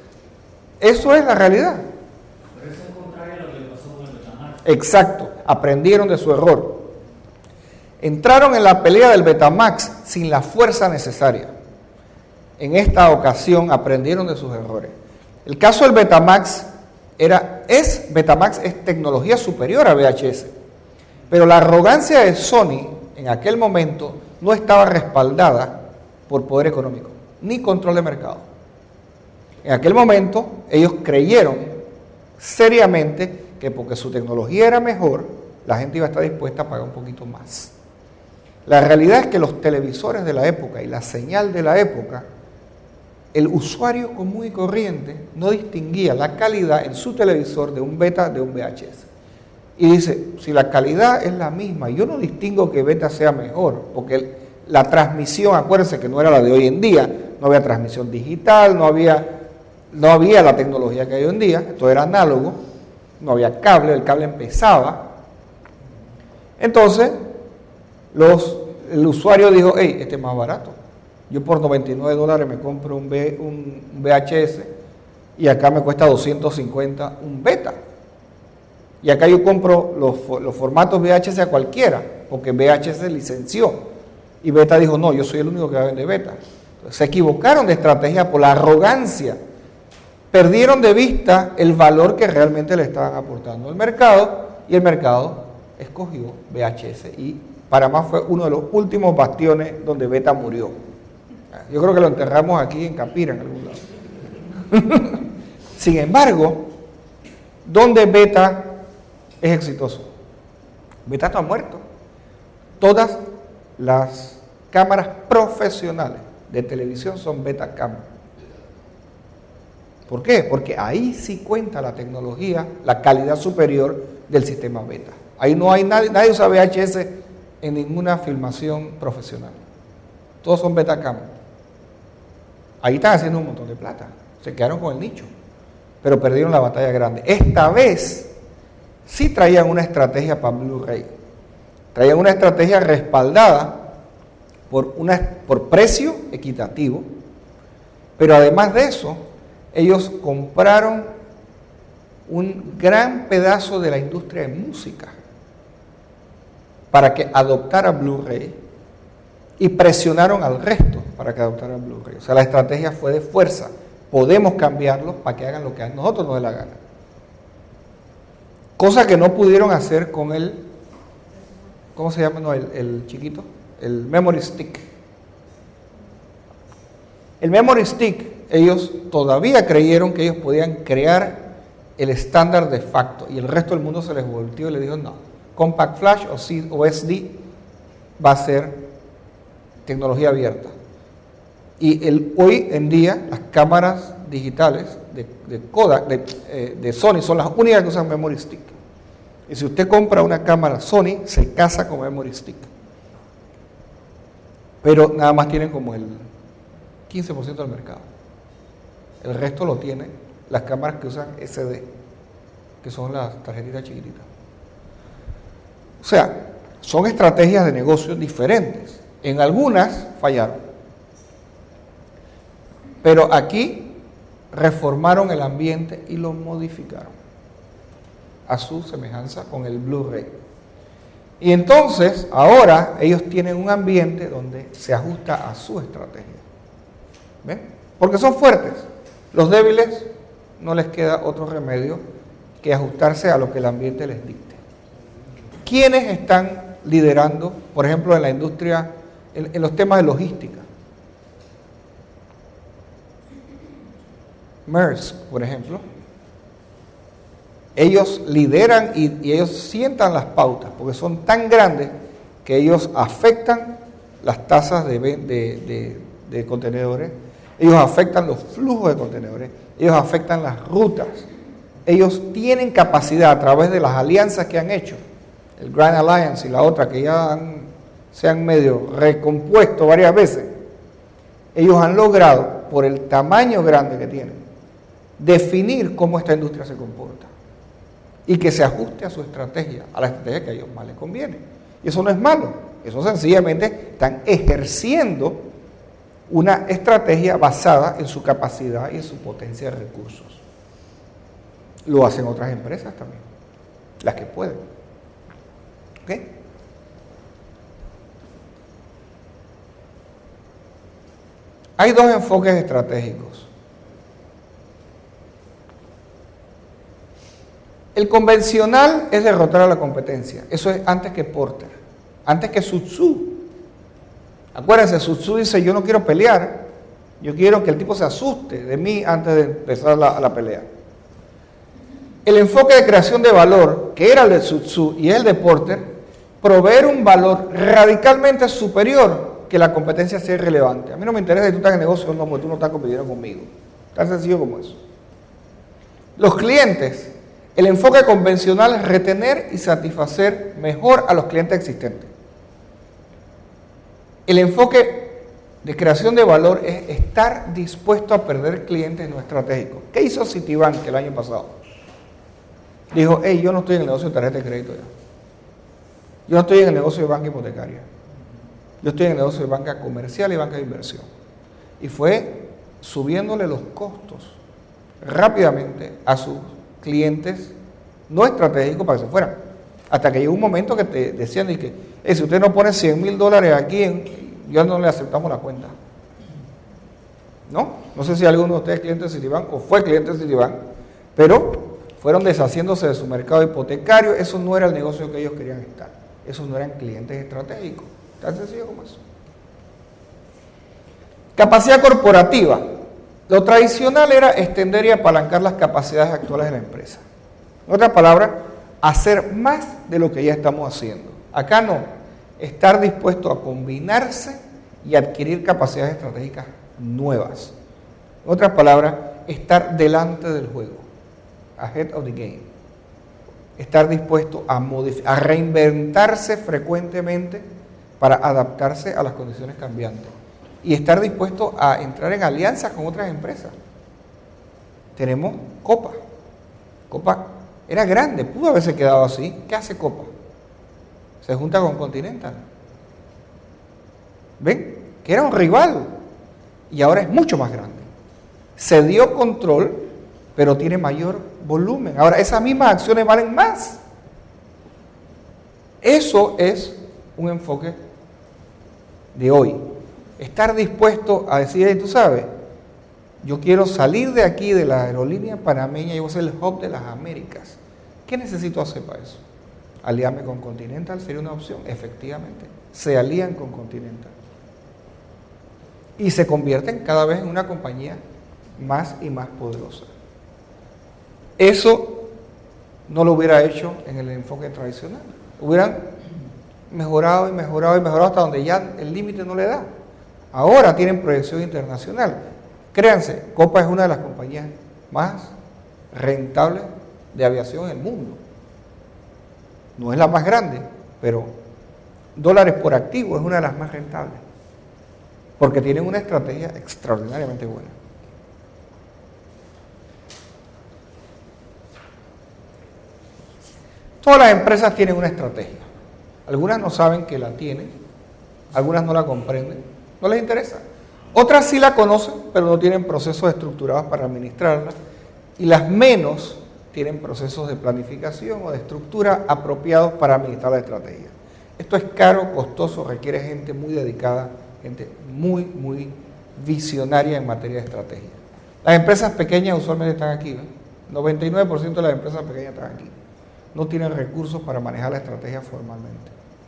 Eso es la realidad. Pero eso es contrario a lo que le pasó con el Betamax. Exacto, aprendieron de su error. Entraron en la pelea del Betamax sin la fuerza necesaria. En esta ocasión aprendieron de sus errores. El caso del Betamax era, es, Betamax es tecnología superior a V H S. Pero la arrogancia de Sony en aquel momento no estaba respaldada por poder económico, ni control de mercado. En aquel momento ellos creyeron seriamente que porque su tecnología era mejor, la gente iba a estar dispuesta a pagar un poquito más. La realidad es que los televisores de la época y la señal de la época, el usuario común y corriente no distinguía la calidad en su televisor de un beta de un V H S. Y dice, si la calidad es la misma, yo no distingo que beta sea mejor, porque el, la transmisión, acuérdense que no era la de hoy en día, no había transmisión digital, no había, no había la tecnología que hay hoy en día, esto era análogo, no había cable, el cable empezaba. Entonces, los, el usuario dijo, hey, este es más barato. Yo por noventa y nueve dólares me compro un, B, un, un V H S y acá me cuesta doscientos cincuenta un beta. Y acá yo compro los, los formatos V H S a cualquiera, porque V H S licenció. Y Beta dijo, no, yo soy el único que va a vender Beta. Entonces, se equivocaron de estrategia por la arrogancia. Perdieron de vista el valor que realmente le estaban aportando al mercado y el mercado escogió V H S. Y para más fue uno de los últimos bastiones donde Beta murió. Yo creo que lo enterramos aquí en Capira, en algún lado. Sin embargo, ¿dónde Beta es exitoso? Beta está muerto. Todas las cámaras profesionales de televisión son Betacam. ¿Por qué? Porque ahí sí cuenta la tecnología, la calidad superior del sistema Beta. Ahí no hay nadie, nadie usa V H S en ninguna filmación profesional. Todos son Betacam. Ahí están haciendo un montón de plata. Se quedaron con el nicho, pero perdieron la batalla grande. Esta vez sí traían una estrategia para Blu-ray. Traían una estrategia respaldada por, una, por precio equitativo, pero además de eso, ellos compraron un gran pedazo de la industria de música para que adoptara Blu-ray y presionaron al resto para que adoptara Blu-ray. O sea, la estrategia fue de fuerza. Podemos cambiarlos para que hagan lo que a nosotros nos dé la gana. Cosa que no pudieron hacer con el, ¿cómo se llama? No, el, el chiquito, el memory stick. El memory stick, ellos todavía creyeron que ellos podían crear el estándar de facto y el resto del mundo se les volteó y le dijo no, Compact Flash o, C o S D va a ser tecnología abierta. Y el, hoy en día las cámaras digitales de, de Kodak, de, eh, de Sony son las únicas que usan memory stick. Y si usted compra una cámara Sony, se casa con memory stick. Pero nada más tienen como el quince por ciento del mercado. El resto lo tienen las cámaras que usan S D, que son las tarjetitas chiquititas. O sea, son estrategias de negocios diferentes. En algunas fallaron. Pero aquí reformaron el ambiente y lo modificaron a su semejanza con el Blu-ray. Y entonces, ahora ellos tienen un ambiente donde se ajusta a su estrategia. ¿Ven? Porque son fuertes. Los débiles no les queda otro remedio que ajustarse a lo que el ambiente les dicte. ¿Quiénes están liderando, por ejemplo, en la industria, en, en los temas de logística? Maersk, por ejemplo. Ellos lideran y, y ellos sientan las pautas, porque son tan grandes que ellos afectan las tasas de, de, de, de contenedores, ellos afectan los flujos de contenedores, ellos afectan las rutas. Ellos tienen capacidad a través de las alianzas que han hecho, el Grand Alliance y la otra que ya han, se han medio recompuesto varias veces. Ellos han logrado, por el tamaño grande que tienen, definir cómo esta industria se comporta y que se ajuste a su estrategia, a la estrategia que a ellos más les conviene. Y eso no es malo, eso sencillamente están ejerciendo una estrategia basada en su capacidad y en su potencia de recursos. Lo hacen otras empresas también, las que pueden. ¿Ok? Hay dos enfoques estratégicos. El convencional es derrotar a la competencia. Eso es antes que Porter, antes que Sun Tzu. Acuérdense, Sun Tzu dice, yo no quiero pelear, yo quiero que el tipo se asuste de mí antes de empezar la, la pelea. El enfoque de creación de valor, que era el de Sun Tzu y el de Porter, proveer un valor radicalmente superior que la competencia sea irrelevante. A mí no me interesa si tú estás en negocio o no, porque tú no estás compitiendo conmigo. Tan sencillo como eso. Los clientes, el enfoque convencional es retener y satisfacer mejor a los clientes existentes. El enfoque de creación de valor es estar dispuesto a perder clientes no estratégicos. ¿Qué hizo Citibank el año pasado? Dijo, hey, yo no estoy en el negocio de tarjeta de crédito ya. Yo no estoy en el negocio de banca hipotecaria. Yo estoy en el negocio de banca comercial y banca de inversión. Y fue subiéndole los costos rápidamente a sus clientes no estratégicos para que se fueran. Hasta que llegó un momento que te decían y que, hey, si usted no pone cien mil dólares aquí, en, ya no le aceptamos la cuenta. ¿No? No sé si alguno de ustedes es cliente de Citibank o fue cliente de Citibank, pero fueron deshaciéndose de su mercado hipotecario. Eso no era el negocio que ellos querían estar. Esos no eran clientes estratégicos. Tan sencillo como eso. Capacidad corporativa. Lo tradicional era extender y apalancar las capacidades actuales de la empresa. En otras palabras, hacer más de lo que ya estamos haciendo. Acá no. Estar dispuesto a combinarse y adquirir capacidades estratégicas nuevas. En otras palabras, estar delante del juego. Ahead of the game. Estar dispuesto a, a reinventarse frecuentemente para adaptarse a las condiciones cambiantes. Y estar dispuesto a entrar en alianzas con otras empresas. Tenemos Copa. Copa era grande, pudo haberse quedado así. ¿Qué hace Copa? Se junta con Continental. ¿Ven? Que era un rival. Y ahora es mucho más grande. Se dio control, pero tiene mayor volumen. Ahora, esas mismas acciones valen más. Eso es un enfoque de hoy. Estar dispuesto a decir, hey, tú sabes, yo quiero salir de aquí, de la aerolínea panameña, y voy a ser el hub de las Américas. ¿Qué necesito hacer para eso? Aliarme con Continental sería una opción, efectivamente. Se alían con Continental. Y se convierten cada vez en una compañía más y más poderosa. Eso no lo hubiera hecho en el enfoque tradicional. Hubieran mejorado y mejorado y mejorado hasta donde ya el límite no le da. Ahora tienen proyección internacional. Créanse, Copa es una de las compañías más rentables de aviación en el mundo. No es la más grande, pero dólares por activo es una de las más rentables. Porque tienen una estrategia extraordinariamente buena. Todas las empresas tienen una estrategia. Algunas no saben que la tienen, algunas no la comprenden, no les interesa. Otras sí la conocen, pero no tienen procesos estructurados para administrarla. Y las menos tienen procesos de planificación o de estructura apropiados para administrar la estrategia. Esto es caro, costoso, requiere gente muy dedicada, gente muy, muy visionaria en materia de estrategia. Las empresas pequeñas usualmente están aquí, ¿ven? noventa y nueve por ciento de las empresas pequeñas están aquí. No tienen recursos para manejar la estrategia formalmente.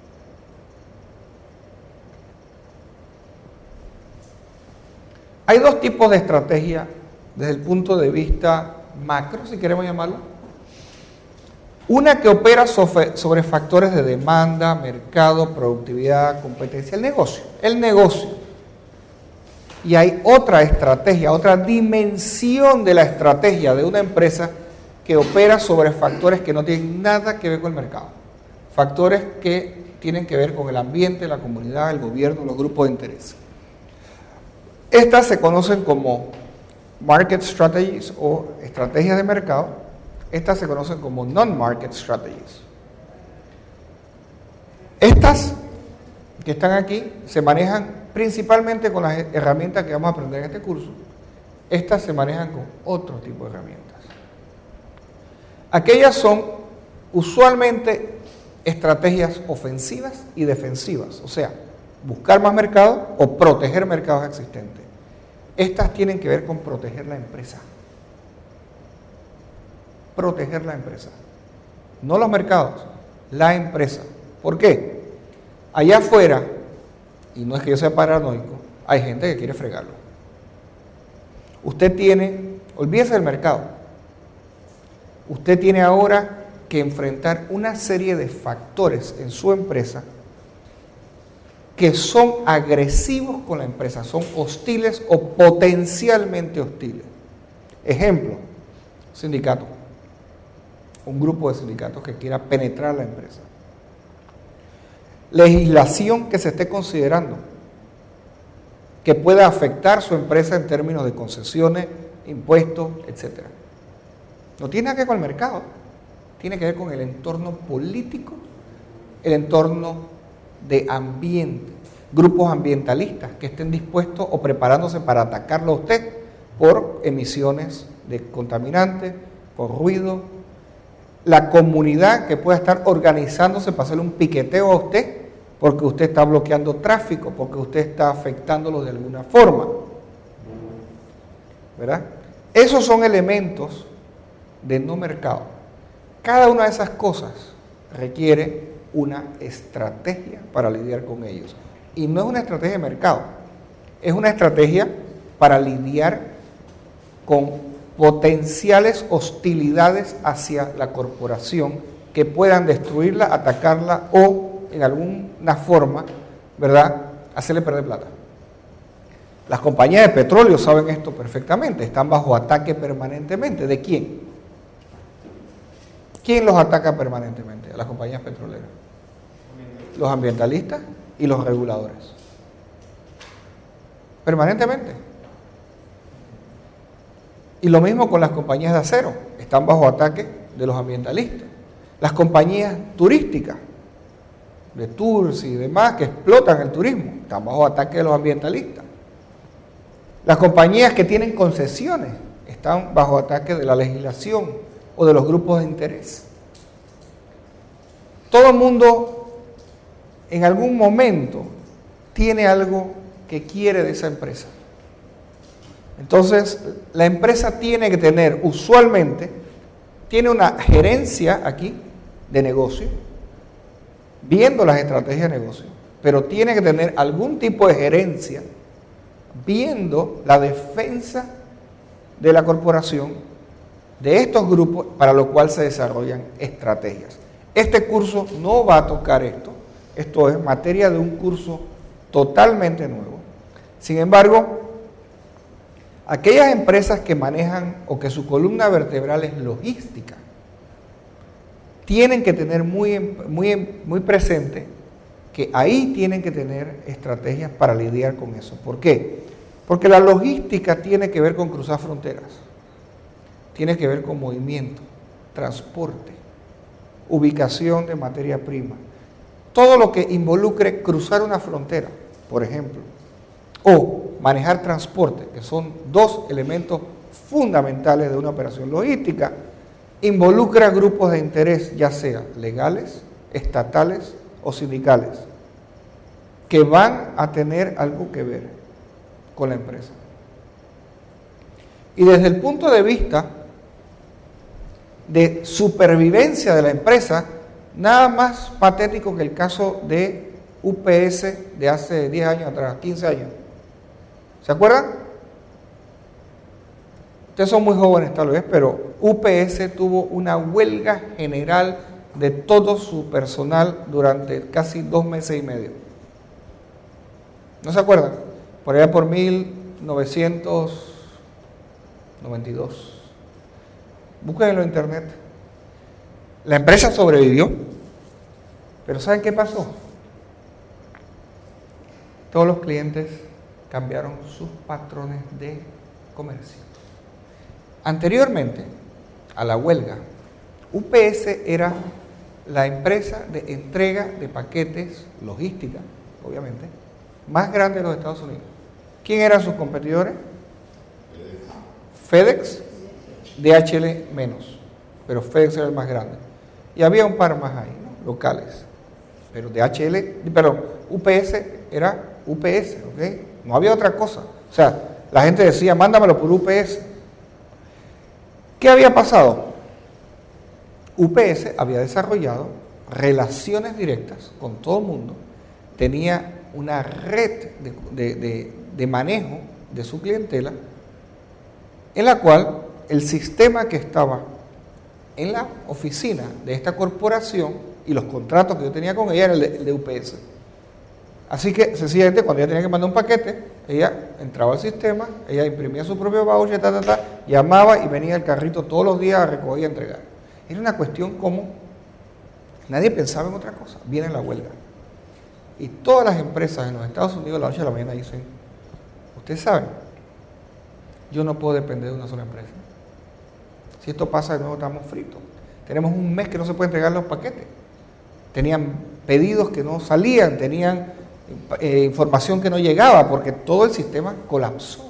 Hay dos tipos de estrategia desde el punto de vista macro, si queremos llamarlo. Una que opera sobre, sobre factores de demanda, mercado, productividad, competencia, el negocio. El negocio. Y hay otra estrategia, otra dimensión de la estrategia de una empresa que opera sobre factores que no tienen nada que ver con el mercado. Factores que tienen que ver con el ambiente, la comunidad, el gobierno, los grupos de interés. Estas se conocen como market strategies o estrategias de mercado. Estas se conocen como non-market strategies. Estas que están aquí se manejan principalmente con las herramientas que vamos a aprender en este curso. Estas se manejan con otro tipo de herramientas. Aquellas son usualmente estrategias ofensivas y defensivas, o sea, buscar más mercado o proteger mercados existentes. Estas tienen que ver con proteger la empresa. Proteger la empresa. No los mercados, la empresa. ¿Por qué? Allá afuera, y no es que yo sea paranoico, hay gente que quiere fregarlo. Usted tiene, olvídese del mercado, usted tiene ahora que enfrentar una serie de factores en su empresa que son agresivos con la empresa, son hostiles o potencialmente hostiles. Ejemplo, sindicato, un grupo de sindicatos que quiera penetrar la empresa. Legislación que se esté considerando que pueda afectar su empresa en términos de concesiones, impuestos, etcétera. No tiene nada que ver con el mercado, tiene que ver con el entorno político, el entorno de ambiente, grupos ambientalistas que estén dispuestos o preparándose para atacarlo a usted por emisiones de contaminantes, por ruido, la comunidad que pueda estar organizándose para hacerle un piqueteo a usted porque usted está bloqueando tráfico, porque usted está afectándolo de alguna forma, ¿verdad? Esos son elementos de no mercado. Cada una de esas cosas requiere una estrategia para lidiar con ellos. Y no es una estrategia de mercado, es una estrategia para lidiar con potenciales hostilidades hacia la corporación que puedan destruirla, atacarla o en alguna forma, ¿verdad?, hacerle perder plata. Las compañías de petróleo saben esto perfectamente, están bajo ataque permanentemente. ¿De quién? ¿Quién los ataca permanentemente a las compañías petroleras? Los ambientalistas y los reguladores. Permanentemente. Y lo mismo con las compañías de acero, están bajo ataque de los ambientalistas. Las compañías turísticas, de tours y demás, que explotan el turismo, están bajo ataque de los ambientalistas. Las compañías que tienen concesiones están bajo ataque de la legislación o de los grupos de interés. Todo el mundo en algún momento tiene algo que quiere de esa empresa. Entonces, la empresa tiene que tener, usualmente, tiene una gerencia aquí de negocio, viendo las estrategias de negocio, pero tiene que tener algún tipo de gerencia viendo la defensa de la corporación, de estos grupos, para lo cual se desarrollan estrategias. Este curso no va a tocar esto, esto es materia de un curso totalmente nuevo. Sin embargo, aquellas empresas que manejan o que su columna vertebral es logística, tienen que tener muy, muy, muy presente que ahí tienen que tener estrategias para lidiar con eso. ¿Por qué? Porque la logística tiene que ver con cruzar fronteras, tiene que ver con movimiento, transporte, ubicación de materia prima, todo lo que involucre cruzar una frontera, por ejemplo, o manejar transporte, que son dos elementos fundamentales de una operación logística, involucra grupos de interés, ya sea legales, estatales o sindicales, que van a tener algo que ver con la empresa. Y desde el punto de vista de supervivencia de la empresa, nada más patético que el caso de U P S de hace diez años atrás, quince años. ¿Se acuerdan? Ustedes son muy jóvenes tal vez, pero U P S tuvo una huelga general de todo su personal durante casi dos meses y medio. ¿No se acuerdan? Por allá por mil novecientos noventa y dos. Búsquenlo en internet. La empresa sobrevivió, pero ¿saben qué pasó? Todos los clientes cambiaron sus patrones de comercio. Anteriormente a la huelga, U P S era la empresa de entrega de paquetes, logística, obviamente, más grande de los Estados Unidos. ¿Quién eran sus competidores? FedEx, D H L menos, pero FedEx era el más grande. Y había un par más ahí, ¿no? Locales. Pero D H L, perdón, U P S era U P S, ¿ok? No había otra cosa. O sea, la gente decía, mándamelo por U P S. ¿Qué había pasado? U P S había desarrollado relaciones directas con todo el mundo, tenía una red de, de, de, de manejo de su clientela, en la cual el sistema que estaba en la oficina de esta corporación y los contratos que yo tenía con ella era el de, el de U P S. Así que, sencillamente, cuando ella tenía que mandar un paquete, ella entraba al sistema, ella imprimía su propio voucher, ta, ta, ta, llamaba y venía el carrito todos los días a recoger y a entregar. Era una cuestión como nadie pensaba en otra cosa. Viene la huelga. Y todas las empresas en los Estados Unidos, la noche a la mañana, dicen, ustedes saben, yo no puedo depender de una sola empresa. Si esto pasa de nuevo, estamos fritos. Tenemos un mes que no se puede entregar los paquetes. Tenían pedidos que no salían, tenían eh, información que no llegaba, porque todo el sistema colapsó.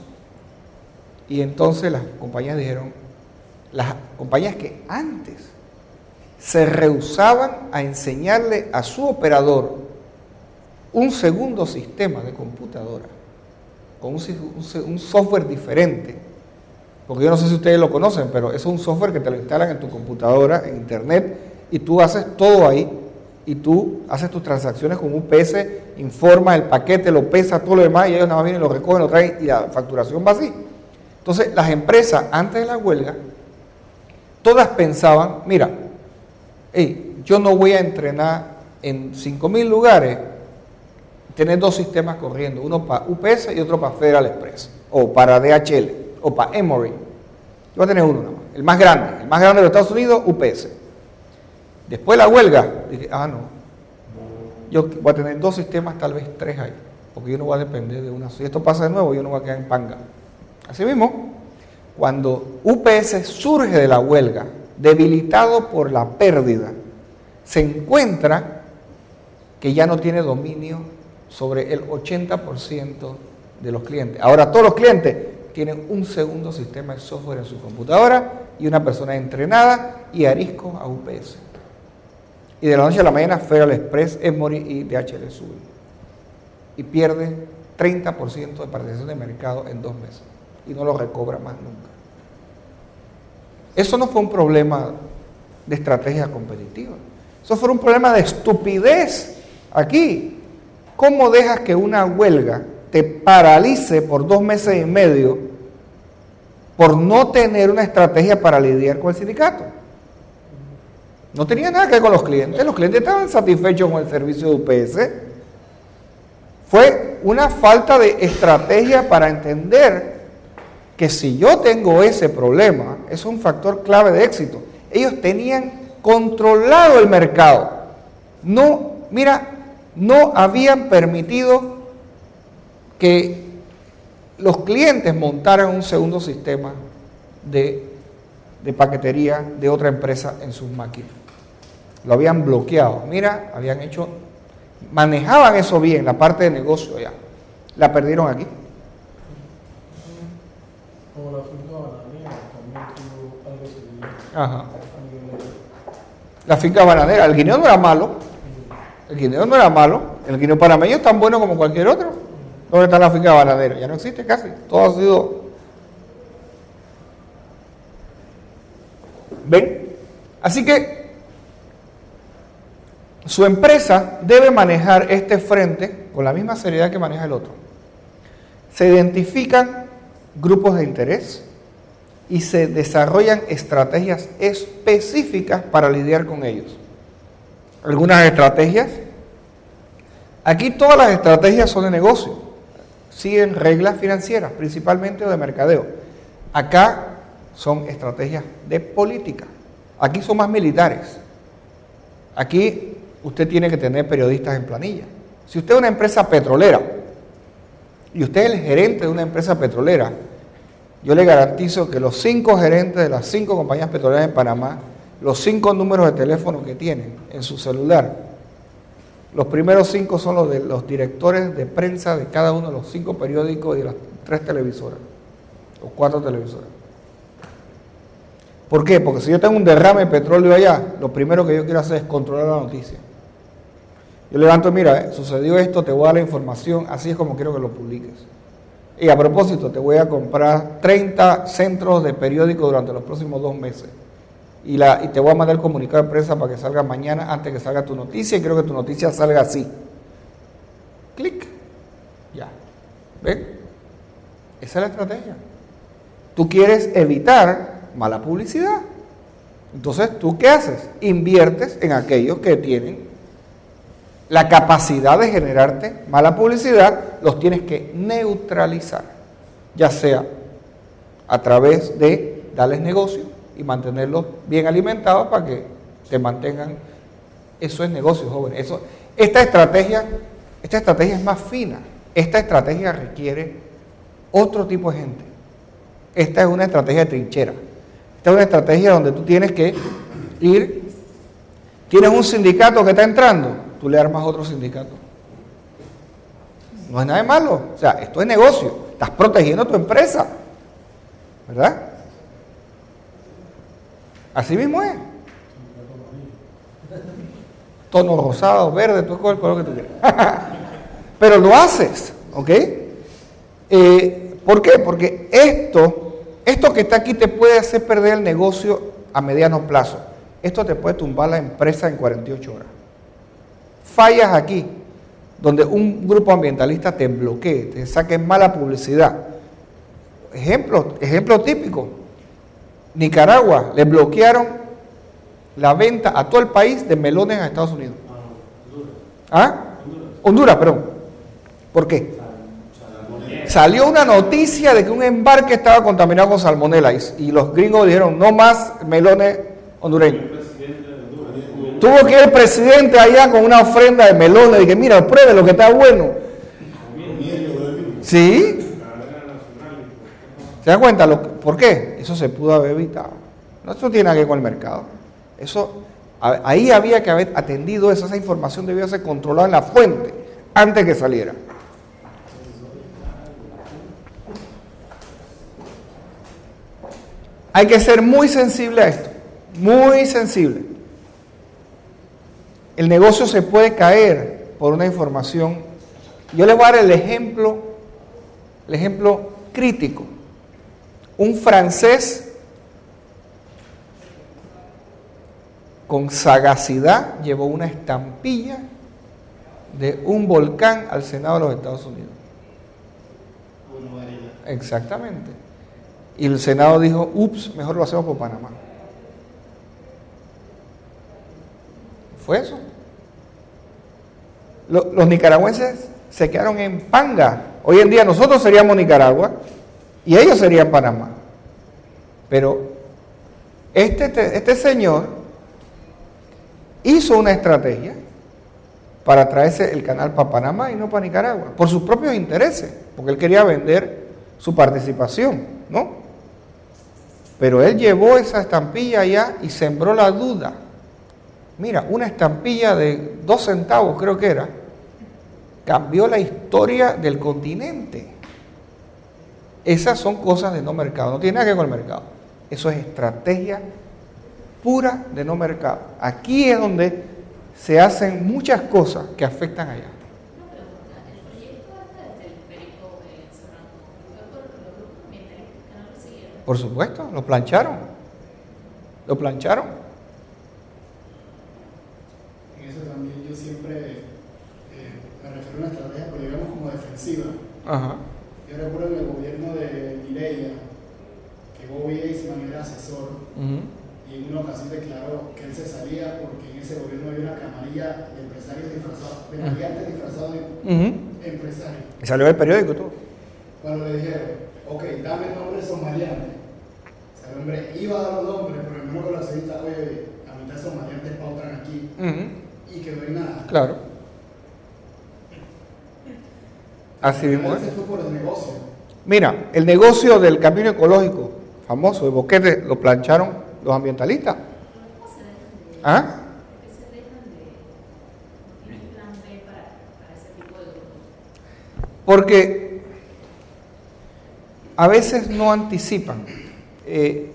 Y entonces las compañías dijeron, las compañías que antes se rehusaban a enseñarle a su operador un segundo sistema de computadora, con un, un, un software diferente, porque yo no sé si ustedes lo conocen, pero eso es un software que te lo instalan en tu computadora, en internet, y tú haces todo ahí, y tú haces tus transacciones con U P S, informa el paquete, lo pesa, todo lo demás, y ellos nada más vienen, lo recogen, lo traen, y la facturación va así. Entonces, las empresas, antes de la huelga, todas pensaban, mira, hey, yo no voy a entrenar en cinco mil lugares, tener dos sistemas corriendo, uno para U P S y otro para Federal Express, o para D H L, o para Emory. Yo voy a tener uno nada más, el más grande, el más grande de los Estados Unidos, U P S. Después de la huelga, dije, ah, no, yo voy a tener dos sistemas, tal vez tres ahí, porque yo no voy a depender de una. Si esto pasa de nuevo, yo no voy a quedar en panga. Así mismo, cuando U P S surge de la huelga, debilitado por la pérdida, se encuentra que ya no tiene dominio sobre el ochenta por ciento de los clientes. Ahora todos los clientes tienen un segundo sistema de software en su computadora y una persona entrenada y arisco a U P S. Y de la noche a la mañana Federal Express, Emory y D H L suben. Y pierde treinta por ciento de participación de mercado en dos meses. Y no lo recobra más nunca. Eso no fue un problema de estrategia competitiva. Eso fue un problema de estupidez aquí. ¿Cómo dejas que una huelga te paralice por dos meses y medio por no tener una estrategia para lidiar con el sindicato? No tenía nada que ver con los clientes. Los clientes estaban satisfechos con el servicio de U P S. Fue una falta de estrategia para entender que si yo tengo ese problema, eso es un factor clave de éxito. Ellos tenían controlado el mercado. No, mira, no habían permitido que los clientes montaran un segundo sistema de, de paquetería de otra empresa en sus máquinas. Lo habían bloqueado. Mira, habían hecho, manejaban eso bien, la parte de negocio ya. La perdieron aquí. Como la finca bananera también tuvo algo similar. Ajá. La finca bananera, el guineo no era malo. El guineo no era malo. El guineo panameño es tan bueno como cualquier otro. ¿Dónde está la finca bananera? Ya no existe casi. Todo ha sido. ¿Ven? Así que su empresa debe manejar este frente con la misma seriedad que maneja el otro. Se identifican grupos de interés, y se desarrollan estrategias específicas para lidiar con ellos. Algunas estrategias, aquí todas las estrategias son de negocio, siguen reglas financieras, principalmente o de mercadeo. Acá son estrategias de política, aquí son más militares. Aquí usted tiene que tener periodistas en planilla. Si usted es una empresa petrolera y usted es el gerente de una empresa petrolera, yo le garantizo que los cinco gerentes de las cinco compañías petroleras en Panamá, los cinco números de teléfono que tienen en su celular, los primeros cinco son los de los directores de prensa de cada uno de los cinco periódicos y de las tres televisoras, o cuatro televisoras. ¿Por qué? Porque si yo tengo un derrame de petróleo allá, lo primero que yo quiero hacer es controlar la noticia. Yo levanto, mira, sucedió esto, te voy a dar la información, así es como quiero que lo publiques. Y a propósito, te voy a comprar treinta centros de periódico durante los próximos dos meses. Y, la, y te voy a mandar el comunicado de prensa para que salga mañana antes que salga tu noticia, y quiero que tu noticia salga así. Clic. Ya. ¿Ven? Esa es la estrategia. Tú quieres evitar mala publicidad. Entonces, ¿tú qué haces? Inviertes en aquellos que tienen la capacidad de generarte mala publicidad, los tienes que neutralizar, ya sea a través de darles negocio y mantenerlos bien alimentados para que te mantengan. Eso es negocio, jóvenes. Eso, esta estrategia, esta estrategia es más fina. Esta estrategia requiere otro tipo de gente. Esta es una estrategia de trinchera. Esta es una estrategia donde tú tienes que ir, tienes un sindicato que está entrando, tú le armas otro sindicato. No es nada de malo. O sea, esto es negocio. Estás protegiendo tu empresa, ¿verdad? Así mismo es. Tono rosado, verde, tú escoges el color que tú quieras. Pero lo haces, ¿ok? Eh, ¿Por qué? Porque esto, esto que está aquí te puede hacer perder el negocio a mediano plazo. Esto te puede tumbar la empresa en cuarenta y ocho horas. Fallas aquí, donde un grupo ambientalista te bloquee, te saque mala publicidad. Ejemplo, ejemplo típico. Nicaragua, le bloquearon la venta a todo el país de melones a Estados Unidos. ¿Ah? Honduras, perdón. ¿Por qué? Salió una noticia de que un embarque estaba contaminado con salmonela y, y los gringos dijeron no más melones hondureños. Tuvo que ir el presidente allá con una ofrenda de melones y que mira, pruebe lo que está bueno. ¿Sí? ¿Se dan cuenta? Lo, ¿Por qué? Eso se pudo haber evitado. No, eso no tiene nada que ver con el mercado. Eso, ahí había que haber atendido eso, esa información debía ser controlada en la fuente antes que saliera. Hay que ser muy sensible a esto, muy sensible. El negocio se puede caer por una información. Yo les voy a dar el ejemplo, el ejemplo crítico. Un francés con sagacidad llevó una estampilla de un volcán al Senado de los Estados Unidos. Exactamente. Y el Senado dijo, ups, mejor lo hacemos por Panamá. Fue eso. Los, los nicaragüenses se quedaron en panga. Hoy en día nosotros seríamos Nicaragua y ellos serían Panamá. Pero este, este señor hizo una estrategia para traerse el canal para Panamá y no para Nicaragua, por sus propios intereses, porque él quería vender su participación, ¿no? Pero él llevó esa estampilla allá y sembró la duda. Mira, una estampilla de dos centavos, creo que era, cambió la historia del continente. Esas son cosas de no mercado, no tiene nada que ver con el mercado. Eso es estrategia pura de no mercado. Aquí es donde se hacen muchas cosas que afectan allá. Por supuesto, lo plancharon. Lo plancharon. En eso también yo siempre eh, me refiero a una estrategia, pero digamos como defensiva. Ajá. Yo recuerdo en el gobierno de Mireya, que que Bobby Eisman era asesor. Uh-huh. Y en una ocasión declaró que él se salía porque en ese gobierno había una camarilla de empresarios disfrazados, de maleantes disfrazados de Uh-huh. empresarios. Y salió el periódico y todo. Cuando le dijeron, ok, dame el nombre de esos maleantes. O sea, el hombre iba a dar los nombres, pero el menos con la señorita, oye, a mitad de esos maleantes pautan aquí. Uh-huh. Y quedó en nada. Claro. Así mismo Él es. se fue por el negocio. Mira, el negocio del camino ecológico famoso de Boquete lo plancharon los ambientalistas. ¿Cómo se dejan de, ¿Ah? ¿por qué se dejan de, no tienen plan B para, para ese tipo de grupos? Porque a veces no anticipan. Eh,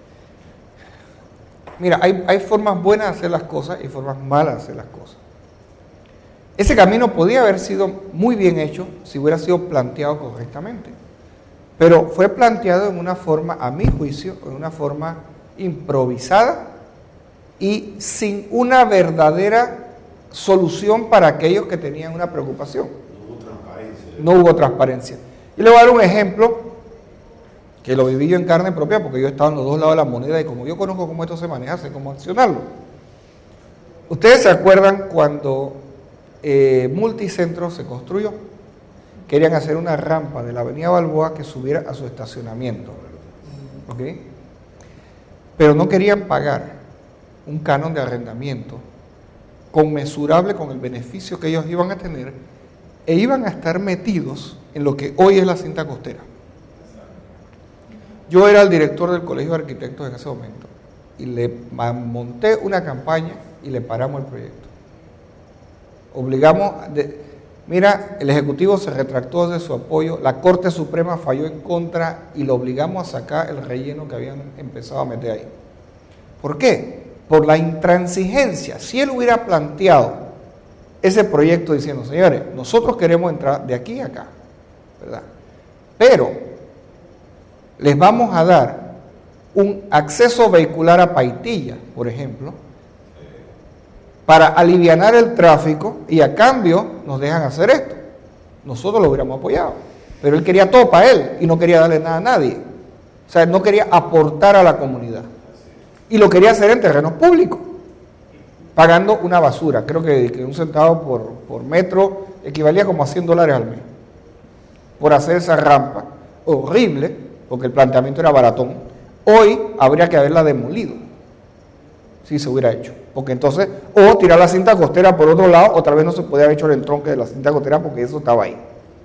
mira, hay, hay formas buenas de hacer las cosas y formas malas de hacer las cosas. Ese camino podía haber sido muy bien hecho si hubiera sido planteado correctamente. Pero fue planteado en una forma, a mi juicio, en una forma improvisada y sin una verdadera solución para aquellos que tenían una preocupación. No hubo transparencia. No hubo transparencia. Y le voy a dar un ejemplo que lo viví yo en carne propia porque yo estaba en los dos lados de la moneda y como yo conozco cómo esto se maneja, sé cómo accionarlo. ¿Ustedes se acuerdan cuando eh, Multicentro se construyó? Querían hacer una rampa de la avenida Balboa que subiera a su estacionamiento. ¿Ok? Pero no querían pagar un canon de arrendamiento conmensurable con el beneficio que ellos iban a tener e iban a estar metidos en lo que hoy es la cinta costera. Yo era el director del Colegio de Arquitectos en ese momento y le monté una campaña y le paramos el proyecto. Obligamos, de, mira, el Ejecutivo se retractó de su apoyo, la Corte Suprema falló en contra y lo obligamos a sacar el relleno que habían empezado a meter ahí. ¿Por qué? Por la intransigencia. Si él hubiera planteado ese proyecto diciendo, señores, nosotros queremos entrar de aquí a acá, ¿verdad? Pero les vamos a dar un acceso vehicular a Paitilla, por ejemplo, para alivianar el tráfico y a cambio nos dejan hacer esto. Nosotros lo hubiéramos apoyado, pero él quería todo para él y no quería darle nada a nadie. O sea, no quería aportar a la comunidad. Y lo quería hacer en terrenos públicos, pagando una basura. Creo que, que un centavo por, por metro equivalía como a cien dólares al mes, por hacer esa rampa horrible, porque el planteamiento era baratón. Hoy habría que haberla demolido, si se hubiera hecho. Porque entonces, o tirar la cinta costera por otro lado, otra vez no se podía haber hecho el entronque de la cinta costera porque eso estaba ahí.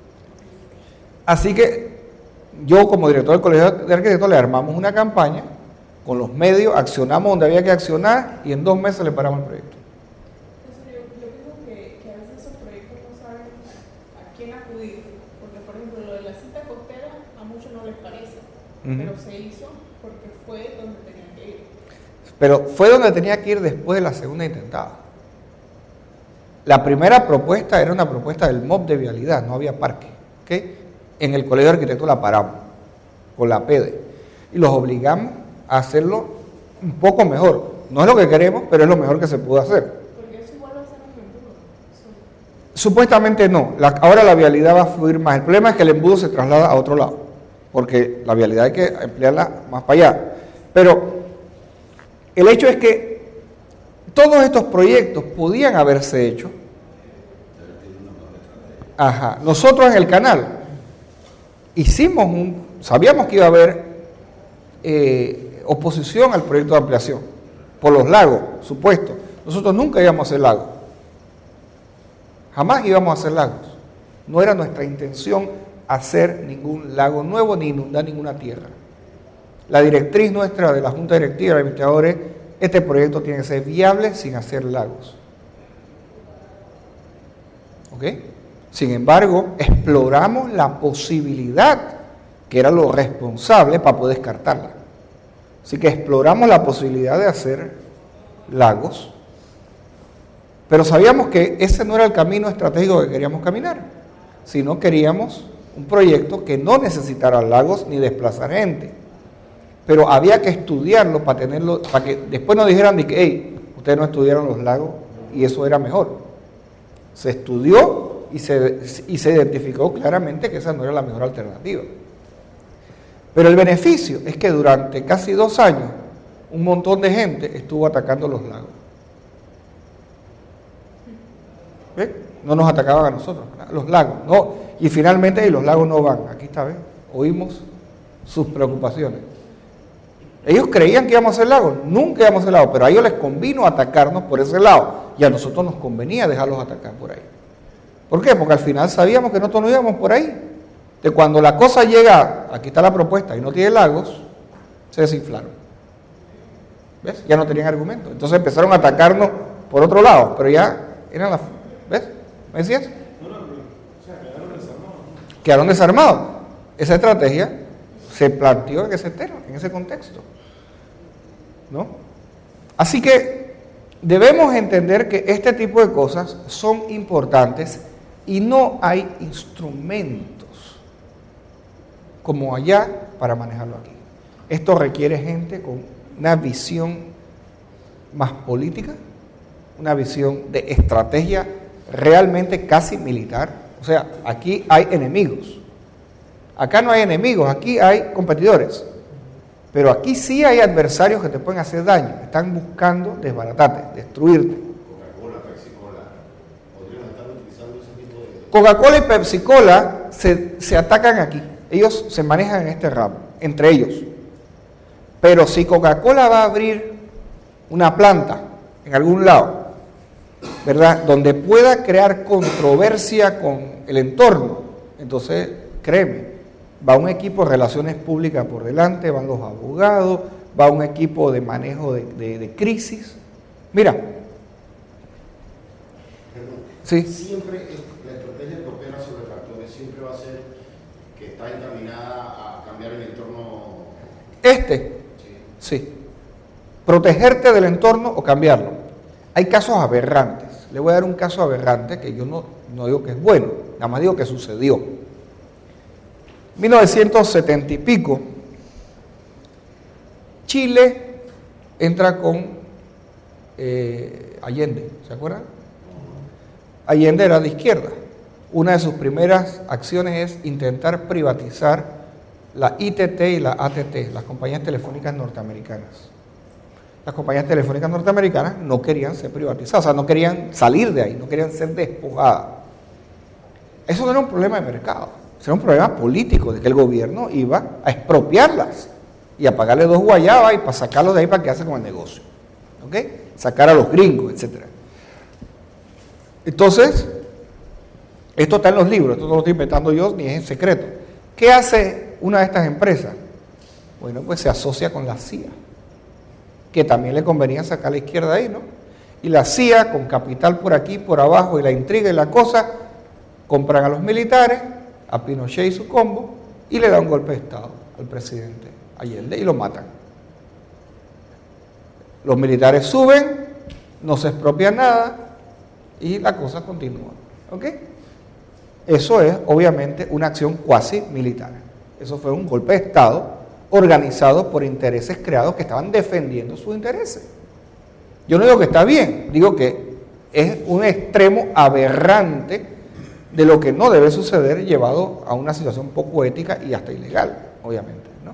Así que yo como director del Colegio de Arquitectos le armamos una campaña con los medios, accionamos donde había que accionar y en dos meses le paramos el proyecto. Entonces, yo, yo creo que, que a veces esos proyectos no saben a, a quién acudir, porque por ejemplo lo de la cinta costera a muchos no les parece, uh-huh. pero se hizo porque fue donde tenía que ir. Pero fue donde tenía que ir después de la segunda intentada. La primera propuesta era una propuesta del M O B de vialidad, no había parque. ¿Okay? En el Colegio de Arquitectos la paramos con la P D y los obligamos a hacerlo un poco mejor. No es lo que queremos, pero es lo mejor que se pudo hacer. Porque eso igual va a ser un embudo. Supuestamente no. La, ahora la vialidad va a fluir más. El problema es que el embudo se traslada a otro lado, porque la vialidad hay que emplearla más para allá. Pero el hecho es que todos estos proyectos podían haberse hecho. Ajá. Nosotros en el canal hicimos un, sabíamos que iba a haber eh, oposición al proyecto de ampliación por los lagos, supuesto. Nosotros nunca íbamos a hacer lagos, jamás íbamos a hacer lagos. No era nuestra intención hacer ningún lago nuevo ni inundar ninguna tierra. La directriz nuestra de la Junta Directiva de Administradores, este proyecto tiene que ser viable sin hacer lagos. ¿Ok? Sin embargo, exploramos la posibilidad, que era lo responsable para poder descartarla. Así que exploramos la posibilidad de hacer lagos, pero sabíamos que ese no era el camino estratégico que queríamos caminar, sino queríamos un proyecto que no necesitara lagos ni desplazar gente. Pero había que estudiarlo para tenerlo, para que después nos dijeran de que, hey, ustedes no estudiaron los lagos y eso era mejor. Se estudió y se, y se identificó claramente que esa no era la mejor alternativa. Pero el beneficio es que durante casi dos años un montón de gente estuvo atacando los lagos. ¿Ven? No nos atacaban a nosotros, los lagos. No. Y finalmente y los lagos no van. Aquí está, ¿ven? Oímos sus preocupaciones. Ellos creían que íbamos a hacer lagos, nunca íbamos a hacer lagos, pero a ellos les convino atacarnos por ese lado y a nosotros nos convenía dejarlos atacar por ahí. ¿Por qué? Porque al final sabíamos que nosotros no íbamos por ahí. De cuando la cosa llega, aquí está la propuesta y no tiene lagos, se desinflaron. ¿Ves? Ya no tenían argumento. Entonces empezaron a atacarnos por otro lado, pero ya eran las... ¿Ves? ¿Me decías? No, no, o sea, quedaron desarmados. Quedaron desarmados. Esa estrategia se planteó en ese tema, en ese contexto, ¿no? Así que debemos entender que este tipo de cosas son importantes y no hay instrumentos como allá para manejarlo aquí. Esto requiere gente con una visión más política, una visión de estrategia realmente casi militar. O sea, aquí hay enemigos. Acá no hay enemigos, aquí hay competidores. Pero aquí sí hay adversarios que te pueden hacer daño. Están buscando desbaratarte, destruirte. Coca-Cola, Pepsi-Cola, podrían estar utilizando ese tipo de... Coca-Cola y Pepsi-Cola se, se atacan aquí. Ellos se manejan en este ramo, entre ellos. Pero si Coca-Cola va a abrir una planta en algún lado, ¿verdad?, donde pueda crear controversia con el entorno, entonces, créeme, va un equipo de relaciones públicas por delante, van los abogados, va un equipo de manejo de, de, de crisis. Mira. Perdón, Sí. siempre la estrategia que opera sobre factores siempre va a ser que está encaminada a cambiar el entorno. Este, Sí. sí. Protegerte del entorno o cambiarlo. Hay casos aberrantes. Le voy a dar un caso aberrante que yo no, no digo que es bueno, nada más digo que sucedió. mil novecientos setenta y pico, Chile entra con eh, Allende, ¿se acuerdan? Allende era de izquierda. Una de sus primeras acciones es intentar privatizar la I T T y la A T T, las compañías telefónicas norteamericanas. Las compañías telefónicas norteamericanas no querían ser privatizadas, o sea, no querían salir de ahí, no querían ser despojadas. Eso no era un problema de mercado, era un problema político, de que el gobierno iba a expropiarlas y a pagarle dos guayabas y para sacarlos de ahí para que hacen con el negocio. ¿Ok? Sacar a los gringos, etcétera. Entonces, esto está en los libros, esto no lo estoy inventando yo ni es en secreto. ¿Qué hace una de estas empresas? Bueno, pues se asocia con la C I A, que también le convenía sacar a la izquierda ahí, ¿no? Y la C I A, con capital por aquí, por abajo, y la intriga y la cosa, compran a los militares, a Pinochet y su combo, y le da un golpe de Estado al presidente Allende y lo matan. Los militares suben, no se expropia nada y la cosa continúa. ¿Ok? Eso es obviamente una acción cuasi militar. Eso fue un golpe de Estado organizado por intereses creados que estaban defendiendo sus intereses. Yo no digo que está bien, digo que es un extremo aberrante de lo que no debe suceder, llevado a una situación poco ética y hasta ilegal, obviamente, ¿no?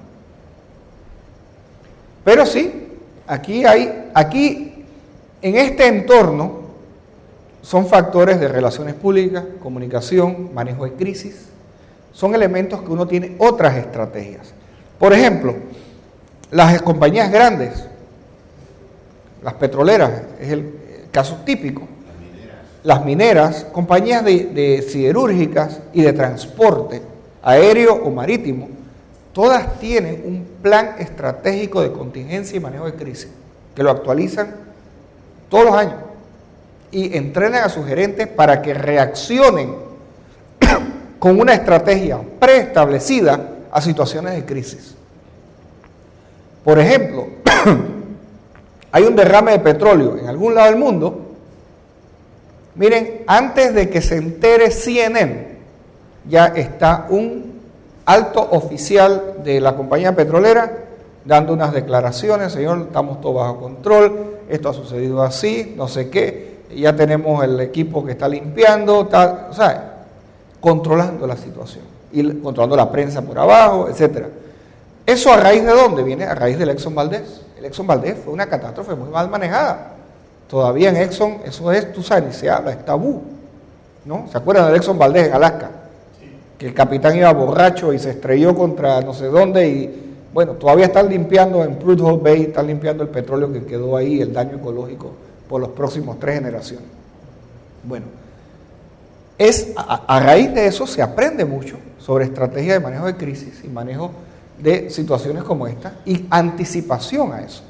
Pero sí, aquí hay, aquí en este entorno son factores de relaciones públicas, comunicación, manejo de crisis, son elementos que uno tiene otras estrategias. Por ejemplo, las compañías grandes, las petroleras, es el caso típico. Las mineras, compañías de, de siderúrgicas y de transporte aéreo o marítimo, todas tienen un plan estratégico de contingencia y manejo de crisis, que lo actualizan todos los años y entrenan a sus gerentes para que reaccionen con una estrategia preestablecida a situaciones de crisis. Por ejemplo, hay un derrame de petróleo en algún lado del mundo. Miren, antes de que se entere C N N, ya está un alto oficial de la compañía petrolera dando unas declaraciones: señor, estamos todos bajo control, esto ha sucedido así, no sé qué, ya tenemos el equipo que está limpiando, tal, o sea, controlando la situación y controlando la prensa por abajo, etcétera. ¿Eso a raíz de dónde? Viene a raíz del Exxon Valdez. El Exxon Valdez fue una catástrofe muy mal manejada. Todavía en Exxon, eso es, tú sabes, ni se habla, es tabú, ¿no? ¿Se acuerdan del Exxon Valdez en Alaska? Que el capitán iba borracho y se estrelló contra no sé dónde y, bueno, todavía están limpiando en Prudhoe Bay, están limpiando el petróleo que quedó ahí, el daño ecológico por los próximos tres generaciones. Bueno, es a, a raíz de eso se aprende mucho sobre estrategia de manejo de crisis y manejo de situaciones como esta y anticipación a eso.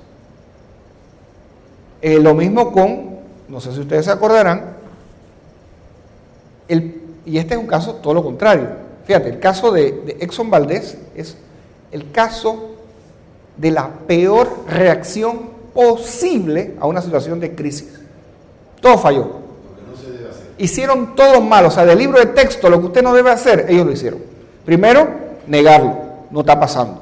Eh, lo mismo con, no sé si ustedes se acordarán, el, y este es un caso todo lo contrario. Fíjate, el caso de, de Exxon Valdez es el caso de la peor reacción posible a una situación de crisis. Todo falló. Lo que no se debe hacer. Hicieron todo mal, o sea, del libro de texto, lo que usted no debe hacer, ellos lo hicieron. Primero, negarlo, no está pasando.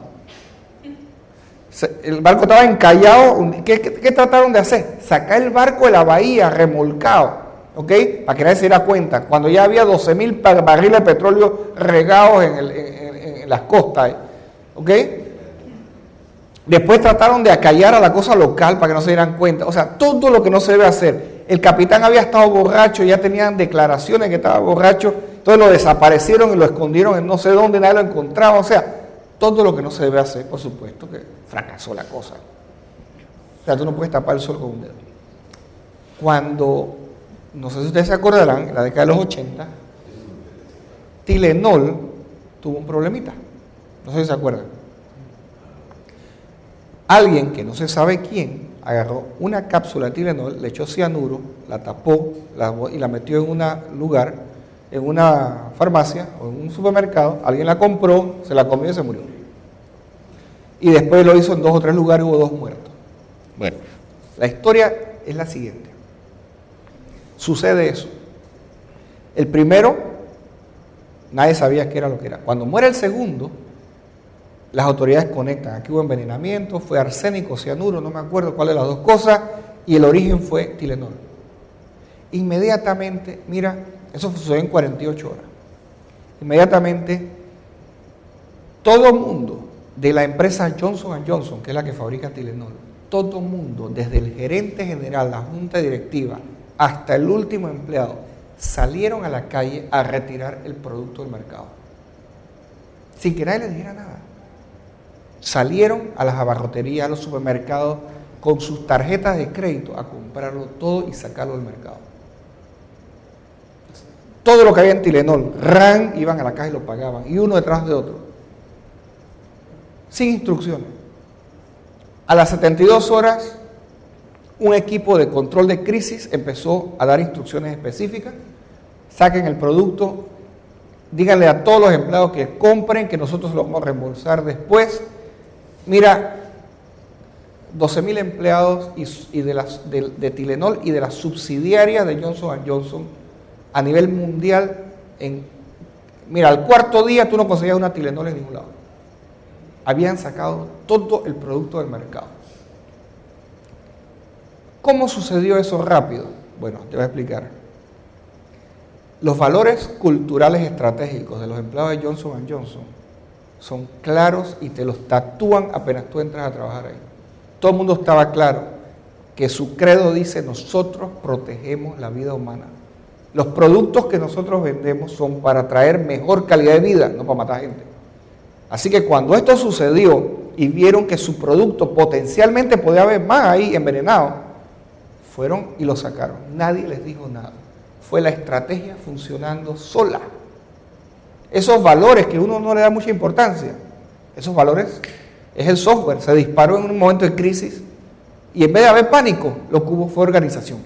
El barco estaba encallado, ¿qué, qué, qué trataron de hacer? Sacar el barco de la bahía, remolcado. ¿Ok? Para que nadie se diera cuenta, cuando ya había doce mil barriles de petróleo regados en, el, en, en, en las costas, ¿ok? Después trataron de acallar a la cosa local para que no se dieran cuenta, o sea, todo lo que no se debe hacer. El capitán había estado borracho, ya tenían declaraciones que estaba borracho, entonces lo desaparecieron y lo escondieron en no sé dónde, nadie lo encontraba, o sea, todo lo que no se debe hacer, por supuesto que fracasó la cosa. O sea, tú no puedes tapar el sol con un dedo. Cuando... No sé si ustedes se acordarán, en la década de los ochenta, Tylenol tuvo un problemita. No sé si se acuerdan. Alguien que no se sabe quién agarró una cápsula de Tylenol, le echó cianuro, la tapó la, y la metió en un lugar, en una farmacia o en un supermercado. Alguien la compró, se la comió y se murió. Y después lo hizo en dos o tres lugares, hubo dos muertos. Bueno, la historia es la siguiente. Sucede eso. El primero, nadie sabía qué era lo que era. Cuando muere el segundo, las autoridades conectan. Aquí hubo envenenamiento, fue arsénico, cianuro, no me acuerdo cuál de las dos cosas, y el origen fue Tylenol. Inmediatamente, mira, eso sucedió en cuarenta y ocho horas. Inmediatamente, todo el mundo de la empresa Johnson and Johnson, que es la que fabrica Tylenol, todo el mundo, desde el gerente general, la junta directiva, hasta el último empleado, salieron a la calle a retirar el producto del mercado. Sin que nadie les dijera nada. Salieron a las abarroterías, a los supermercados, con sus tarjetas de crédito a comprarlo todo y sacarlo del mercado. Todo lo que había en Tylenol, ran, iban a la caja y lo pagaban, y uno detrás de otro. Sin instrucciones. A las setenta y dos horas, un equipo de control de crisis empezó a dar instrucciones específicas. Saquen el producto, díganle a todos los empleados que compren, que nosotros lo vamos a reembolsar después. Mira, doce mil empleados y, y de, las, de, de Tylenol y de las subsidiarias de Johnson and Johnson a nivel mundial. En, mira, al cuarto día tú no conseguías una Tylenol en ningún lado. Habían sacado todo el producto del mercado. ¿Cómo sucedió eso rápido? Bueno, te voy a explicar. Los valores culturales estratégicos de los empleados de Johnson and Johnson son claros y te los tatúan apenas tú entras a trabajar ahí. Todo el mundo estaba claro que su credo dice: nosotros protegemos la vida humana. Los productos que nosotros vendemos son para traer mejor calidad de vida, no para matar gente. Así que cuando esto sucedió y vieron que su producto potencialmente podía haber más ahí envenenado, fueron y lo sacaron. Nadie les dijo nada. Fue la estrategia funcionando sola. Esos valores que uno no le da mucha importancia, esos valores es el software. Se disparó en un momento de crisis y en vez de haber pánico, lo que hubo fue organización.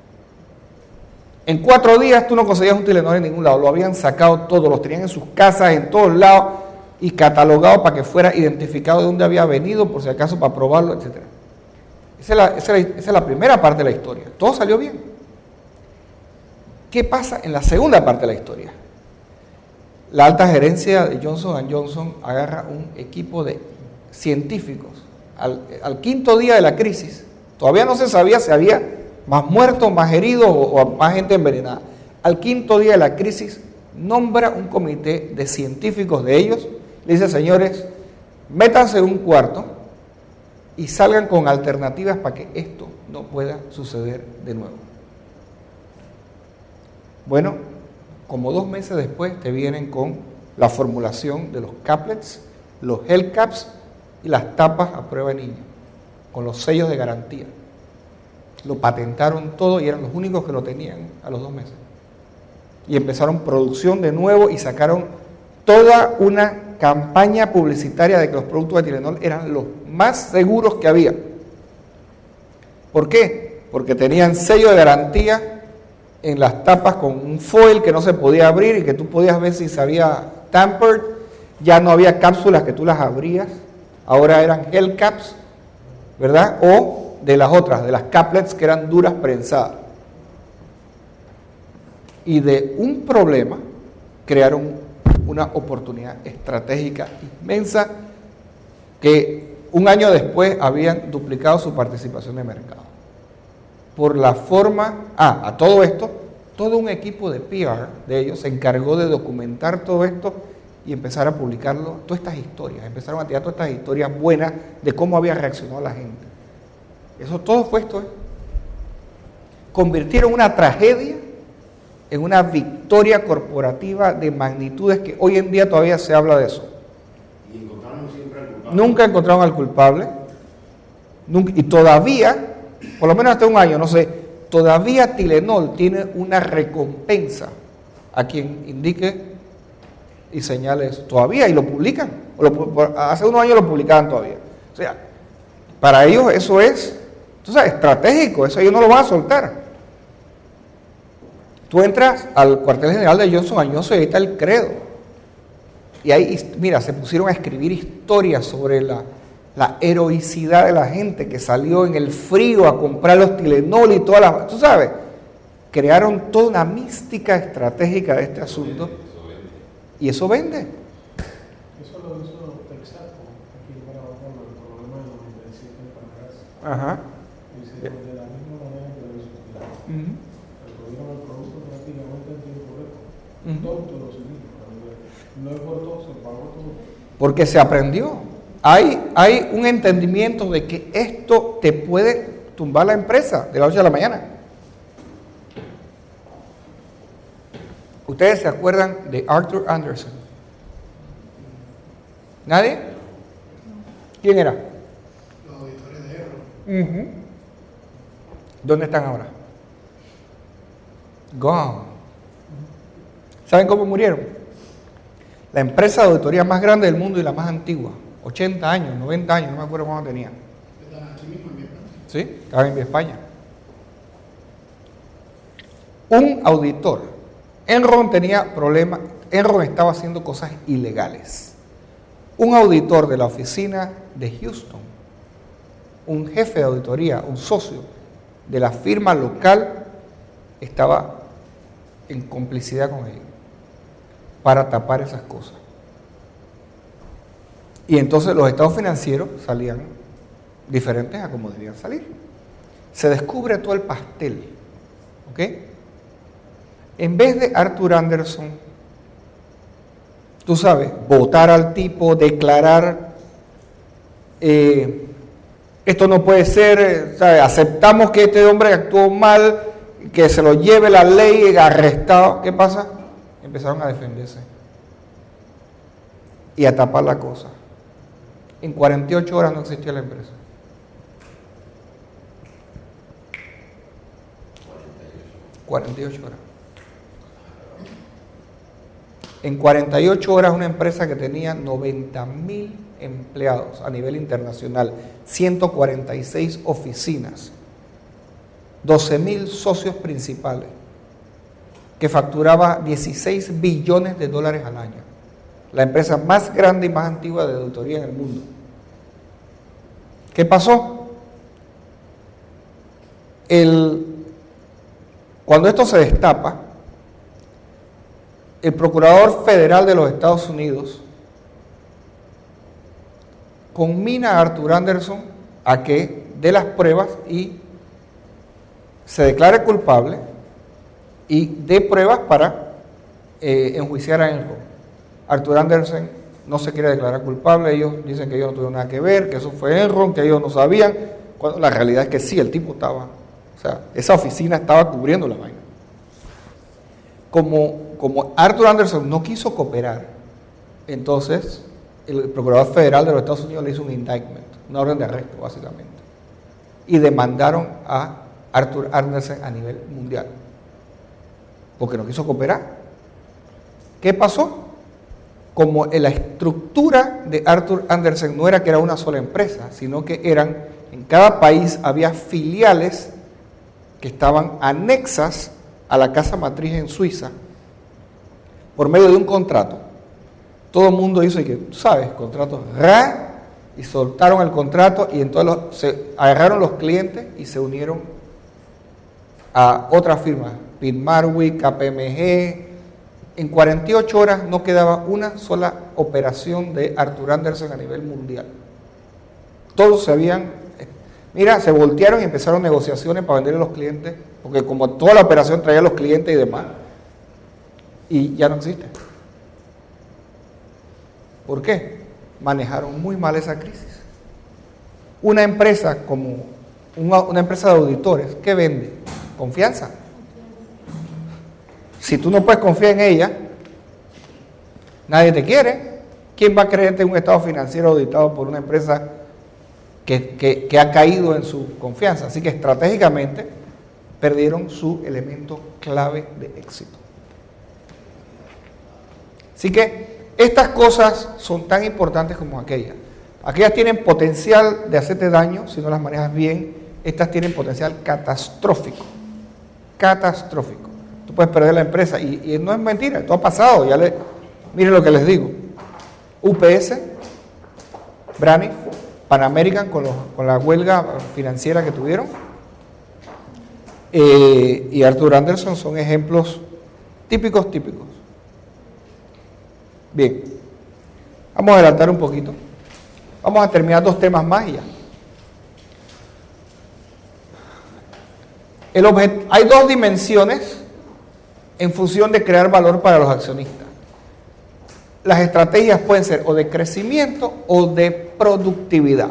En cuatro días tú no conseguías un Tylenol en ningún lado. Lo habían sacado todo, los tenían en sus casas, en todos lados y catalogado para que fuera identificado de dónde había venido, por si acaso para probarlo, etcétera. Esa es, la, esa, es la, esa es la primera parte de la historia. Todo salió bien. ¿Qué pasa en la segunda parte de la historia? La alta gerencia de Johnson and Johnson agarra un equipo de científicos. Al, al quinto día de la crisis, todavía no se sabía si había más muertos, más heridos o, o más gente envenenada. Al quinto día de la crisis, nombra un comité de científicos de ellos. Le dice: señores, métanse en un cuarto y salgan con alternativas para que esto no pueda suceder de nuevo. Bueno, como dos meses después te vienen con la formulación de los caplets, los Hellcaps y las tapas a prueba de niños, con los sellos de garantía. Lo patentaron todo y eran los únicos que lo tenían a los dos meses. Y empezaron producción de nuevo y sacaron toda una campaña publicitaria de que los productos de Tylenol eran los más seguros que había. ¿Por qué? Porque tenían sello de garantía en las tapas con un foil que no se podía abrir y que tú podías ver si se había tampered. Ya no había cápsulas que tú las abrías, ahora eran Hellcaps, ¿verdad? O de las otras, de las caplets que eran duras prensadas. Y de un problema crearon una oportunidad estratégica inmensa que un año después habían duplicado su participación de mercado. Por la forma, ah, a todo esto, todo un equipo de P R de ellos se encargó de documentar todo esto y empezar a publicarlo, todas estas historias, empezaron a tirar todas estas historias buenas de cómo había reaccionado la gente. Eso todo fue esto, ¿eh? Convirtieron una tragedia en una victoria corporativa de magnitudes que hoy en día todavía se habla de eso. Y encontraron siempre al culpable. Nunca encontraron al culpable, nunca, y todavía, por lo menos hasta un año, no sé, todavía Tylenol tiene una recompensa a quien indique y señale eso. Todavía, y lo publican. O lo, hace unos años lo publicaban todavía. O sea, para ellos eso es, tú sabes, estratégico, eso ellos no lo van a soltar. Tú entras al cuartel general de Johnson and Johnson y ahí está el credo. Y ahí, mira, se pusieron a escribir historias sobre la, la heroicidad de la gente que salió en el frío a comprar los Tylenol y todas las... Tú sabes, crearon toda una mística estratégica de este asunto. Y eso vende. Eso lo hizo Texaco, aquí en Panamá, con el problema del noventa y siete en Panamá. Ajá. Lo hicieron de la misma manera que lo hizo Tylenol. Uh-huh. Recogieron el producto prácticamente en tiempo récord. Uh-huh. Todo lo siguiente. No importó, se pagó todo. Porque se aprendió. Hay, hay un entendimiento de que esto te puede tumbar la empresa de la noche a la mañana. ¿Ustedes se acuerdan de Arthur Andersen? ¿Nadie? ¿Quién era? Los auditores de Erro. Uh-huh. ¿Dónde están ahora? Gone. ¿Saben cómo murieron? La empresa de auditoría más grande del mundo y la más antigua. ochenta años, noventa años, no me acuerdo cuándo tenía. Están aquí mismo en mi España. ¿Sí? Estaba en Vía España. Un auditor. Enron tenía problemas, Enron estaba haciendo cosas ilegales. Un auditor de la oficina de Houston, un jefe de auditoría, un socio de la firma local, estaba en complicidad con ellos para tapar esas cosas. Y entonces los estados financieros salían diferentes a como debían salir. Se descubre todo el pastel, ¿ok? En vez de Arthur Andersen, tú sabes, votar al tipo, declarar, eh, esto no puede ser, ¿sabes? Aceptamos que este hombre actuó mal, que se lo lleve la ley, arrestado. ¿Qué pasa? Empezaron a defenderse y a tapar la cosa. En cuarenta y ocho horas no existía la empresa. cuarenta y ocho horas. En cuarenta y ocho horas una empresa que tenía noventa mil empleados a nivel internacional, ciento cuarenta y seis oficinas, doce mil socios principales, que facturaba dieciséis billones de dólares al año. La empresa más grande y más antigua de auditoría en el mundo. ¿Qué pasó? El, cuando esto se destapa, el Procurador Federal de los Estados Unidos conmina a Arthur Andersen a que dé las pruebas y se declare culpable y dé pruebas para eh, enjuiciar a Enron. Arthur Andersen no se quiere declarar culpable, ellos dicen que ellos no tuvieron nada que ver, que eso fue Enron, que ellos no sabían, cuando la realidad es que sí, el tipo estaba, o sea, esa oficina estaba cubriendo la vaina. Como, como Arthur Andersen no quiso cooperar, entonces el Procurador Federal de los Estados Unidos le hizo un indictment, una orden de arresto básicamente, y demandaron a Arthur Andersen a nivel mundial, porque no quiso cooperar. ¿Qué pasó? Como la estructura de Arthur Andersen no era que era una sola empresa, sino que eran, en cada país había filiales que estaban anexas a la casa matriz en Suiza, por medio de un contrato. Todo el mundo hizo, y que tú sabes, contratos, ra, y soltaron el contrato, y entonces los, se agarraron los clientes y se unieron a otra firma, Pitt Marwick, K P M G. En cuarenta y ocho horas no quedaba una sola operación de Arthur Andersen a nivel mundial. Todos se habían, mira, se voltearon y empezaron negociaciones para venderle a los clientes, porque como toda la operación traía a los clientes y demás, y ya no existe. ¿Por qué? Manejaron muy mal esa crisis. Una empresa como una, una empresa de auditores, ¿qué vende? Confianza. Si tú no puedes confiar en ella, nadie te quiere. ¿Quién va a creerte en un estado financiero auditado por una empresa que, que, que ha caído en su confianza? Así que estratégicamente perdieron su elemento clave de éxito. Así que estas cosas son tan importantes como aquellas. Aquellas tienen potencial de hacerte daño si no las manejas bien. Estas tienen potencial catastrófico. Catastrófico. Tú puedes perder la empresa y, y no es mentira, esto ha pasado. Ya le, miren lo que les digo. U P S, Braniff, Pan American con, los, con la huelga financiera que tuvieron, eh, y Arthur Andersen son ejemplos típicos, típicos. Bien, vamos a adelantar un poquito. Vamos a terminar dos temas más y ya. El objet- hay dos dimensiones en función de crear valor para los accionistas. Las estrategias pueden ser o de crecimiento o de productividad.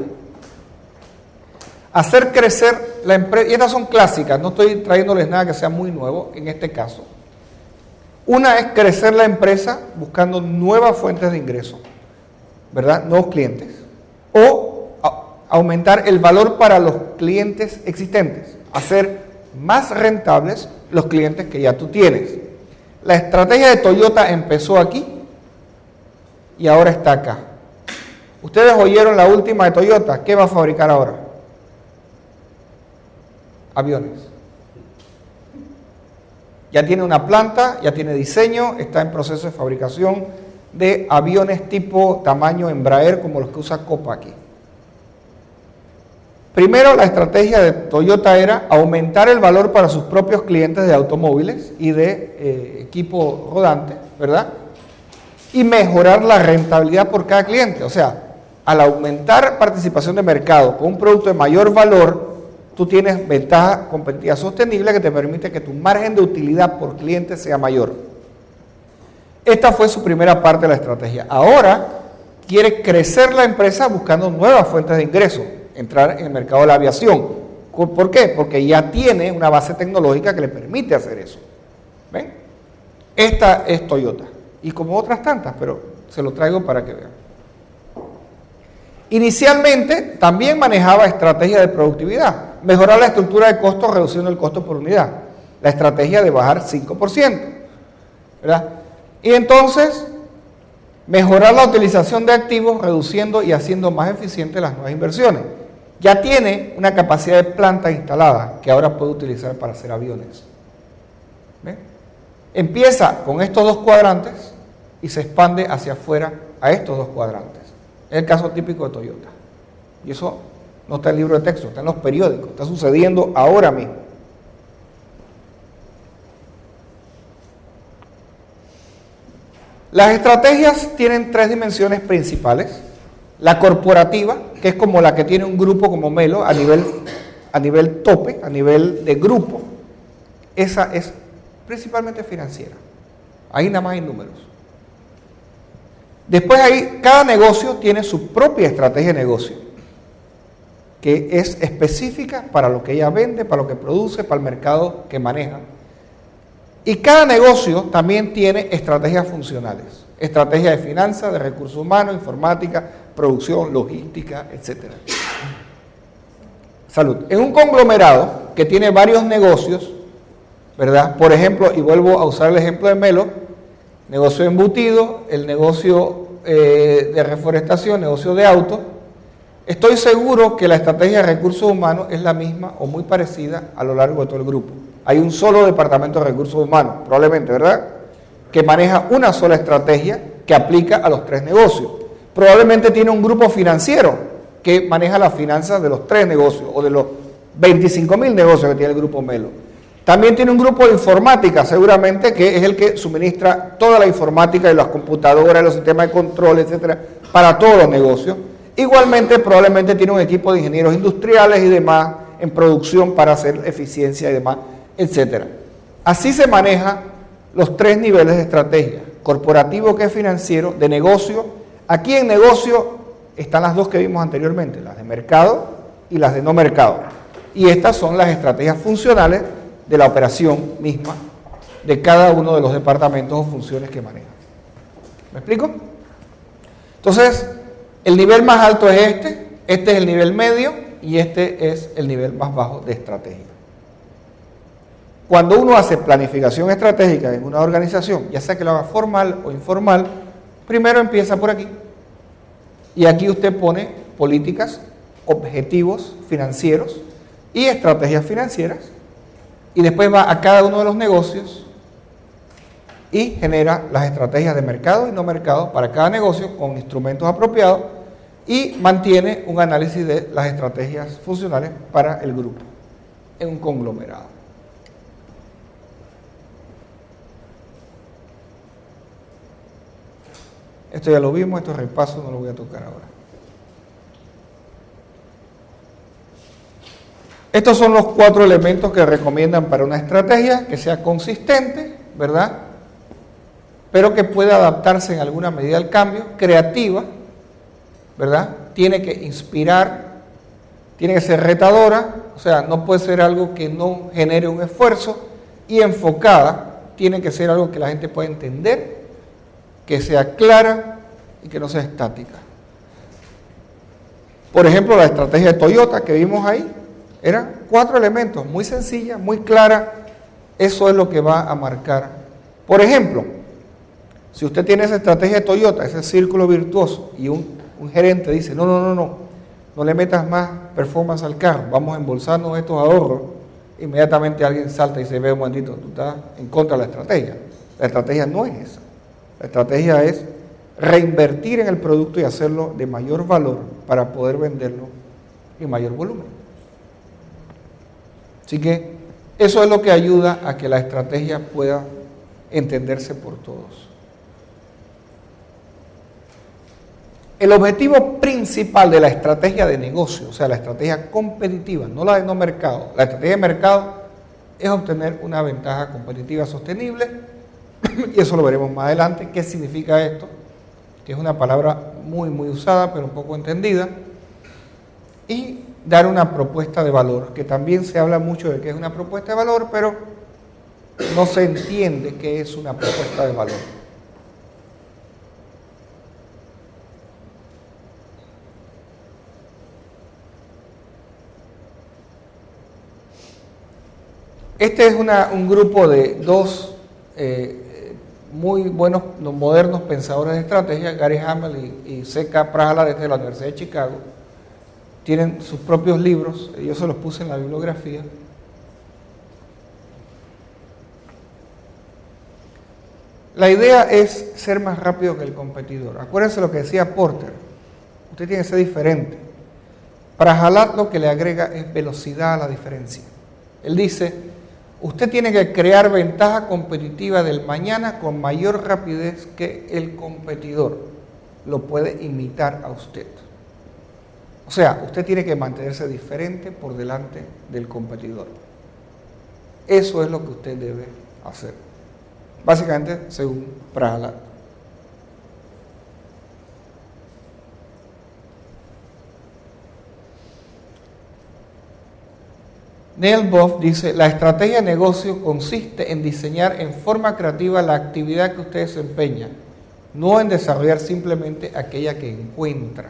Hacer crecer la empresa, y estas son clásicas, no estoy trayéndoles nada que sea muy nuevo en este caso. Una es crecer la empresa buscando nuevas fuentes de ingreso, ¿verdad? Nuevos clientes. O a- aumentar el valor para los clientes existentes, hacer más rentables los clientes que ya tú tienes. La estrategia de Toyota empezó aquí y ahora está acá. Ustedes oyeron la última de Toyota. ¿Qué va a fabricar ahora? Aviones. Ya tiene una planta, ya tiene diseño, está en proceso de fabricación de aviones tipo tamaño Embraer, como los que usa Copa aquí. Primero, la estrategia de Toyota era aumentar el valor para sus propios clientes de automóviles y de eh, equipo rodante, ¿verdad? Y mejorar la rentabilidad por cada cliente. O sea, al aumentar participación de mercado con un producto de mayor valor, tú tienes ventaja competitiva sostenible que te permite que tu margen de utilidad por cliente sea mayor. Esta fue su primera parte de la estrategia. Ahora quiere crecer la empresa buscando nuevas fuentes de ingreso, entrar en el mercado de la aviación. ¿Por qué? Porque ya tiene una base tecnológica que le permite hacer eso. ¿Ven? Esta es Toyota. Y como otras tantas, pero se lo traigo para que vean. Inicialmente también manejaba estrategia de productividad, mejorar la estructura de costos reduciendo el costo por unidad, la estrategia de bajar cinco por ciento, ¿verdad? Y entonces mejorar la utilización de activos reduciendo y haciendo más eficientes las nuevas inversiones. Ya tiene una capacidad de planta instalada que ahora puede utilizar para hacer aviones. ¿Ven? Empieza con estos dos cuadrantes y se expande hacia afuera a estos dos cuadrantes. Es el caso típico de Toyota. Y eso no está en el libro de texto, está en los periódicos, está sucediendo ahora mismo. Las estrategias tienen tres dimensiones principales. La corporativa, que es como la que tiene un grupo como Melo, a nivel, a nivel tope, a nivel de grupo. Esa es principalmente financiera. Ahí nada más hay números. Después ahí, cada negocio tiene su propia estrategia de negocio, que es específica para lo que ella vende, para lo que produce, para el mercado que maneja. Y cada negocio también tiene estrategias funcionales, estrategia de finanzas, de recursos humanos, informática, producción, logística, etcétera. Salud. En un conglomerado que tiene varios negocios, ¿verdad? Por ejemplo, y vuelvo a usar el ejemplo de Melo, negocio de embutido, el negocio eh, de reforestación, negocio de auto. Estoy seguro que la estrategia de recursos humanos es la misma o muy parecida a lo largo de todo el grupo. Hay un solo departamento de recursos humanos, probablemente, ¿verdad?, que maneja una sola estrategia que aplica a los tres negocios. Probablemente tiene un grupo financiero que maneja las finanzas de los tres negocios o de los veinticinco mil negocios que tiene el grupo Melo. También tiene un grupo de informática, seguramente, que es el que suministra toda la informática y las computadoras, los sistemas de control, etcétera, para todos los negocios. Igualmente, probablemente tiene un equipo de ingenieros industriales y demás en producción para hacer eficiencia y demás, etcétera. Así se manejan los tres niveles de estrategia: corporativo, que es financiero, de negocio. Aquí en negocio están las dos que vimos anteriormente, las de mercado y las de no mercado. Y estas son las estrategias funcionales de la operación misma de cada uno de los departamentos o funciones que maneja. ¿Me explico? Entonces, el nivel más alto es este, este es el nivel medio y este es el nivel más bajo de estrategia. Cuando uno hace planificación estratégica en una organización, ya sea que lo haga formal o informal, primero empieza por aquí. Y aquí usted pone políticas, objetivos financieros y estrategias financieras. Y después va a cada uno de los negocios y genera las estrategias de mercado y no mercado para cada negocio con instrumentos apropiados y mantiene un análisis de las estrategias funcionales para el grupo en un conglomerado. Esto ya lo vimos, esto es repaso, no lo voy a tocar ahora. Estos son los cuatro elementos que recomiendan para una estrategia que sea consistente, ¿verdad?, pero que pueda adaptarse en alguna medida al cambio, creativa, ¿verdad?, tiene que inspirar, tiene que ser retadora, o sea, no puede ser algo que no genere un esfuerzo, y enfocada, tiene que ser algo que la gente pueda entender, que sea clara y que no sea estática. Por ejemplo, la estrategia de Toyota que vimos ahí, eran cuatro elementos, muy sencilla, muy clara. Eso es lo que va a marcar. Por ejemplo, si usted tiene esa estrategia de Toyota, ese círculo virtuoso, y un, un gerente dice, no, no, no, no, no le metas más performance al carro, vamos a embolsarnos estos ahorros, inmediatamente alguien salta y dice, ve un momentito, tú estás en contra de la estrategia. La estrategia no es esa. La estrategia es reinvertir en el producto y hacerlo de mayor valor para poder venderlo en mayor volumen. Así que eso es lo que ayuda a que la estrategia pueda entenderse por todos. El objetivo principal de la estrategia de negocio, o sea, la estrategia competitiva, no la de no mercado, la estrategia de mercado es obtener una ventaja competitiva sostenible, y eso lo veremos más adelante. ¿Qué significa esto? Que es una palabra muy, muy usada, pero un poco entendida. Y dar una propuesta de valor, que también se habla mucho de que es una propuesta de valor, pero no se entiende qué es una propuesta de valor. Este es una, un grupo de dos eh, muy buenos, modernos pensadores de estrategia, Gary Hamel y, y C K Prahalad, desde la Universidad de Chicago. Tienen sus propios libros, yo se los puse en la bibliografía. La idea es ser más rápido que el competidor. Acuérdense lo que decía Porter, usted tiene que ser diferente. Prahalad lo que le agrega es velocidad a la diferencia. Él dice, usted tiene que crear ventaja competitiva del mañana con mayor rapidez que el competidor. Lo puede imitar a usted. O sea, usted tiene que mantenerse diferente por delante del competidor. Eso es lo que usted debe hacer. Básicamente, según Prahalad. Neil Boff dice, la estrategia de negocio consiste en diseñar en forma creativa la actividad que usted desempeña, no en desarrollar simplemente aquella que encuentra.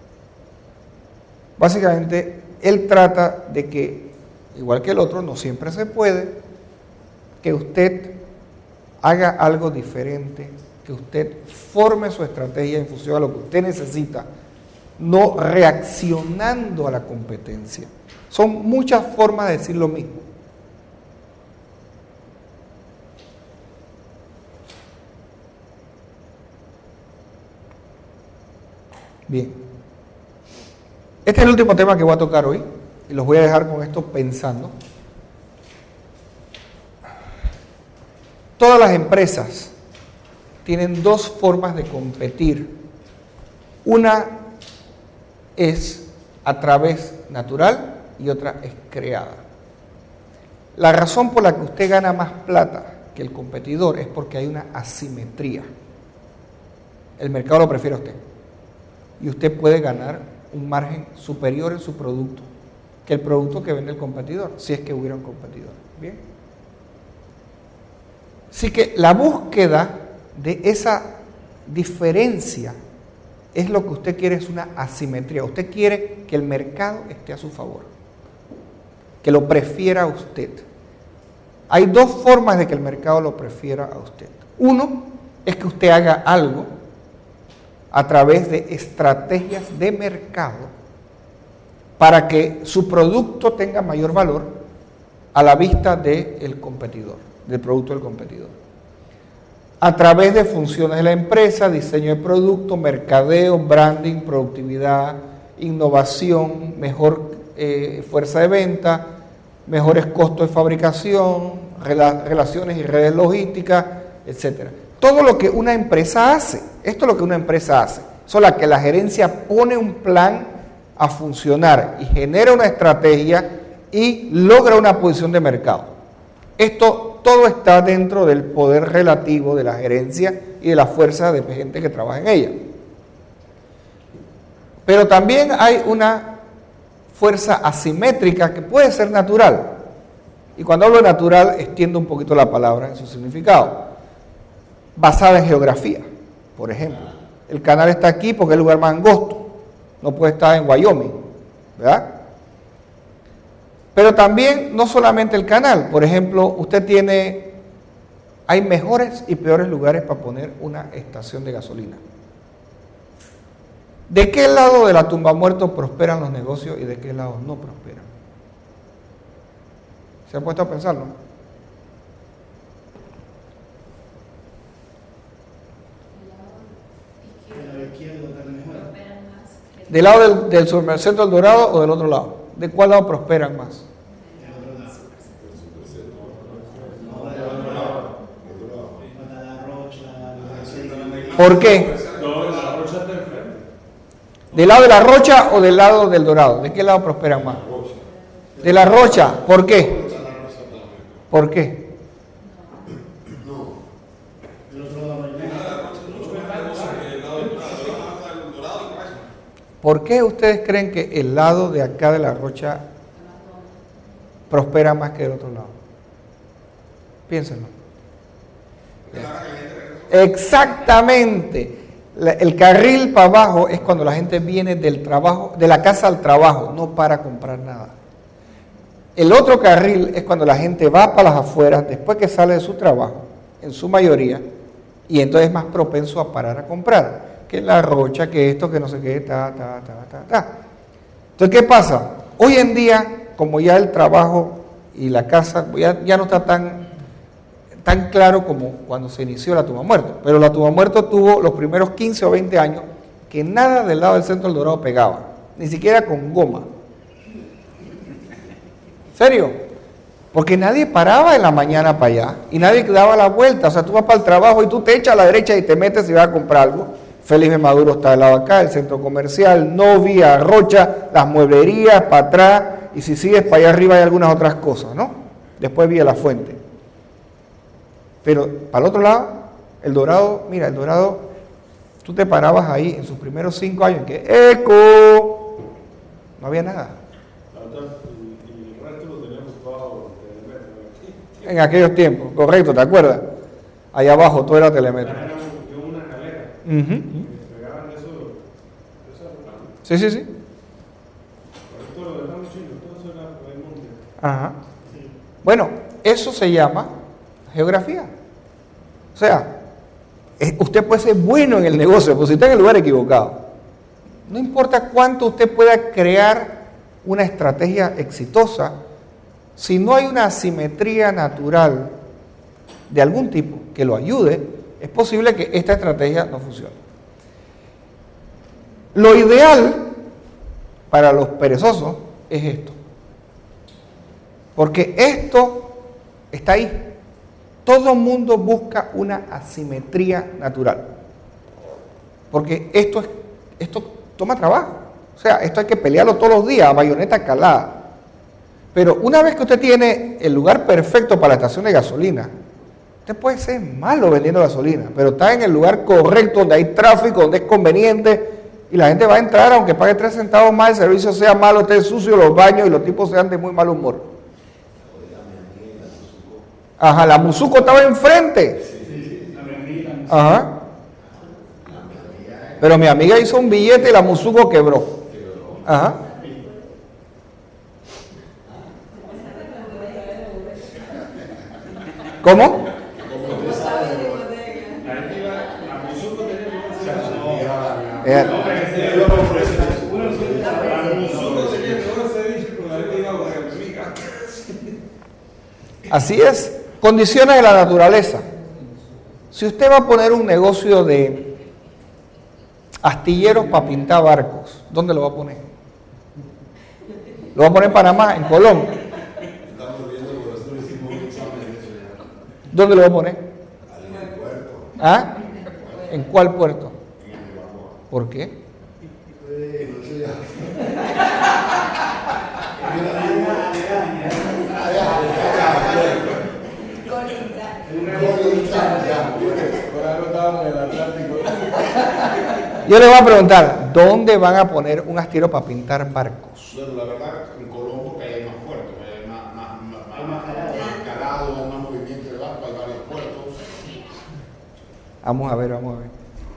Básicamente, él trata de que, igual que el otro, no siempre se puede, que usted haga algo diferente, que usted forme su estrategia en función a lo que usted necesita, no reaccionando a la competencia. Son muchas formas de decir lo mismo. Bien. Este es el último tema que voy a tocar hoy y los voy a dejar con esto pensando. Todas las empresas tienen dos formas de competir. Una es a través natural y otra es creada. La razón por la que usted gana más plata que el competidor es porque hay una asimetría. El mercado lo prefiere a usted y usted puede ganar un margen superior en su producto que el producto que vende el competidor, si es que hubiera un competidor. Bien. Así que la búsqueda de esa diferencia es lo que usted quiere, es una asimetría. Usted quiere que el mercado esté a su favor, que lo prefiera a usted. Hay dos formas de que el mercado lo prefiera a usted. Uno es que usted haga algo a través de estrategias de mercado para que su producto tenga mayor valor a la vista del competidor, del producto del competidor. A través de funciones de la empresa, diseño de producto, mercadeo, branding, productividad, innovación, mejor eh, fuerza de venta, mejores costos de fabricación, rela- relaciones y redes logísticas, etcétera. Todo lo que una empresa hace, esto es lo que una empresa hace, solo que la gerencia pone un plan a funcionar y genera una estrategia y logra una posición de mercado. Esto todo está dentro del poder relativo de la gerencia y de la fuerza de gente que trabaja en ella. Pero también hay una fuerza asimétrica que puede ser natural. Y cuando hablo de natural, extiendo un poquito la palabra en su significado. Basada en geografía, por ejemplo. El canal está aquí porque es el lugar más angosto. No puede estar en Wyoming, ¿verdad? Pero también, no solamente el canal. Por ejemplo, usted tiene, hay mejores y peores lugares para poner una estación de gasolina. ¿De qué lado de la tumba muerto prosperan los negocios y de qué lado no prosperan? ¿Se han puesto a pensarlo? ¿Del lado del, del Supercentro El Dorado o del otro lado? ¿De cuál lado prosperan más? ¿Por qué? ¿Del lado de la Rocha o del lado del Dorado? ¿De qué lado prosperan más? De la Rocha. ¿Por qué? ¿Por qué? ¿Por qué ustedes creen que el lado de acá de la Rocha prospera más que el otro lado? Piénsenlo. Exactamente. El carril para abajo es cuando la gente viene del trabajo, de la casa al trabajo, no para comprar nada. El otro carril es cuando la gente va para las afueras después que sale de su trabajo, en su mayoría, y entonces es más propenso a parar a comprar. Que la Rocha, que esto, que no sé qué, ta, ta, ta, ta, ta. Entonces, ¿qué pasa? Hoy en día, como ya el trabajo y la casa ya, ya no está tan, tan claro como cuando se inició la tumba muerto, pero la tumba muerto tuvo los primeros quince o veinte años que nada del lado del Centro del Dorado pegaba, ni siquiera con goma. ¿En serio? Porque nadie paraba en la mañana para allá y nadie daba la vuelta. O sea, tú vas para el trabajo y tú te echas a la derecha y te metes y vas a comprar algo. Felipe Maduro está del lado acá, el centro comercial, Novia, Rocha, las mueblerías, para atrás, y si sigues para allá arriba hay algunas otras cosas, ¿no? Después Villa La Fuente. Pero para el otro lado, el Dorado, mira, el Dorado, tú te parabas ahí en sus primeros cinco años, que ¡eco! No había nada. Y el resto lo tenemos en aquellos tiempos, correcto, ¿te acuerdas? Allá abajo todo era telemetro. Era yo una escalera. Uh-huh. Y me pegaban eso, eso era Sí, sí, sí. todo lo de estamos chinos, todo eso era por el monte. Ajá. Bueno, eso se llama geografía. O sea, es- usted puede ser bueno en el negocio, pero si está en el lugar equivocado, no importa cuánto usted pueda crear una estrategia exitosa, si no hay una asimetría natural de algún tipo que lo ayude, es posible que esta estrategia no funcione. Lo ideal para los perezosos es esto. Porque esto está ahí. Todo el mundo busca una asimetría natural. Porque esto, es, esto toma trabajo. O sea, esto hay que pelearlo todos los días a bayoneta calada. Pero una vez que usted tiene el lugar perfecto para la estación de gasolina, usted puede ser malo vendiendo gasolina, pero está en el lugar correcto, donde hay tráfico, donde es conveniente, y la gente va a entrar aunque pague tres centavos más, el servicio sea malo, esté sucio, los baños y los tipos sean de muy mal humor. Ajá, la Musuco estaba enfrente. Ajá. Pero mi amiga hizo un billete y la Musuco quebró. Ajá. ¿Cómo? Eh, Así es, condiciones de la naturaleza. Si usted va a poner un negocio de astilleros para pintar barcos, ¿dónde lo va a poner? ¿Lo va a poner en Panamá, en Colón? ¿Dónde lo va a poner? ¿Ah? ¿En cuál puerto? ¿Por qué? Yo le voy a preguntar, ¿dónde van a poner un astillero para pintar barcos? Bueno, la verdad, en Colombo que hay más puertos, hay más, más, más, más, más, más calado, hay más movimiento de barco, hay varios puertos. Vamos a ver, vamos a ver.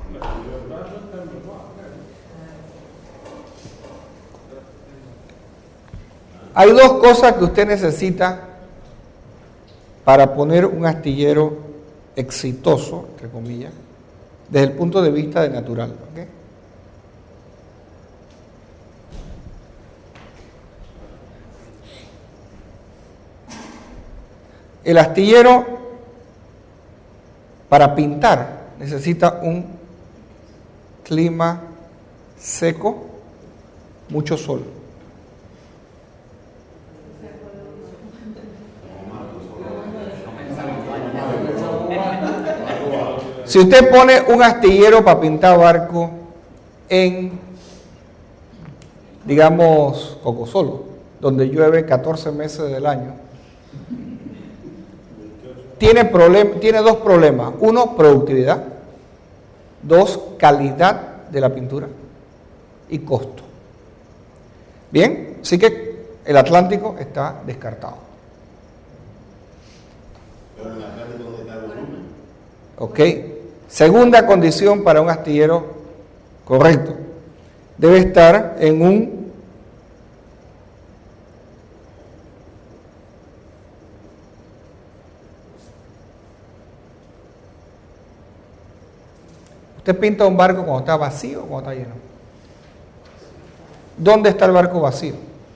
Hay dos cosas que usted necesita para poner un astillero exitoso, entre comillas, desde el punto de vista de natural. ¿Okay? El astillero, para pintar, necesita un clima seco, mucho sol. Si usted pone un astillero para pintar barco en, digamos, Cocosolo, donde llueve catorce meses del año, tiene, problem- tiene dos problemas. Uno, productividad. Dos, calidad de la pintura. Y costo. Bien, así que el Atlántico está descartado. Pero en el Atlántico, ¿dónde está el volumen? ¿Ok? Segunda condición para un astillero correcto. Debe estar en un Usted pinta un barco cuando está vacío o cuando está lleno. ¿Dónde está el barco vacío?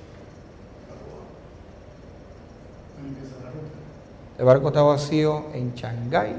El barco está vacío en Shanghái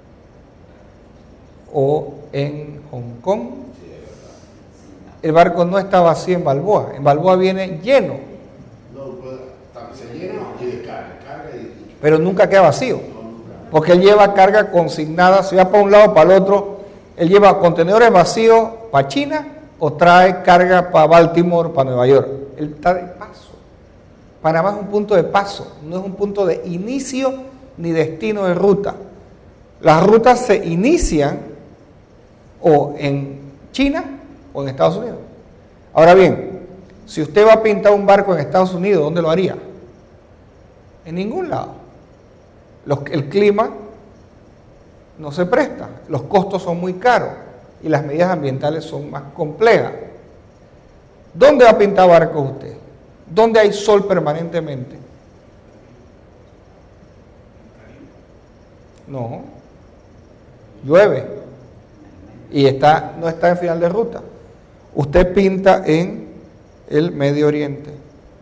o en Hong Kong. El barco no está vacío en Balboa. En Balboa viene lleno, No, puede, se llena y descarga, carga y... pero nunca queda vacío. No, nunca. Porque él lleva carga consignada, se va para un lado, para el otro. Él lleva contenedores vacíos para China o trae carga para Baltimore, para Nueva York. Él está de paso. Panamá es un punto de paso, no es un punto de inicio ni destino de ruta. Las rutas se inician o en China o en Estados Unidos. Ahora bien, si usted va a pintar un barco en Estados Unidos, ¿dónde lo haría? En ningún lado. Los, el clima no se presta, los costos son muy caros y las medidas ambientales son más complejas. ¿Dónde va a pintar barcos usted? ¿Dónde hay sol permanentemente? No, llueve y está, no está en final de ruta. Usted pinta en el Medio Oriente.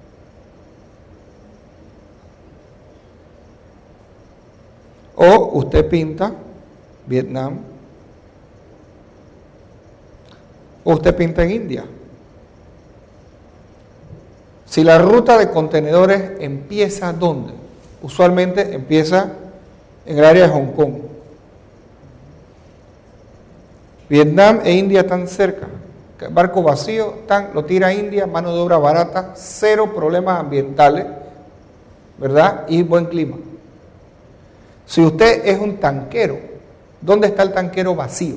O usted pinta Vietnam. O usted pinta en India. Si la ruta de contenedores empieza ¿dónde? Usualmente empieza en el área de Hong Kong. Vietnam e India están cerca. Barco vacío, tan, lo tira a India, mano de obra barata, cero problemas ambientales, ¿verdad? Y buen clima. Si usted es un tanquero, ¿dónde está el tanquero vacío?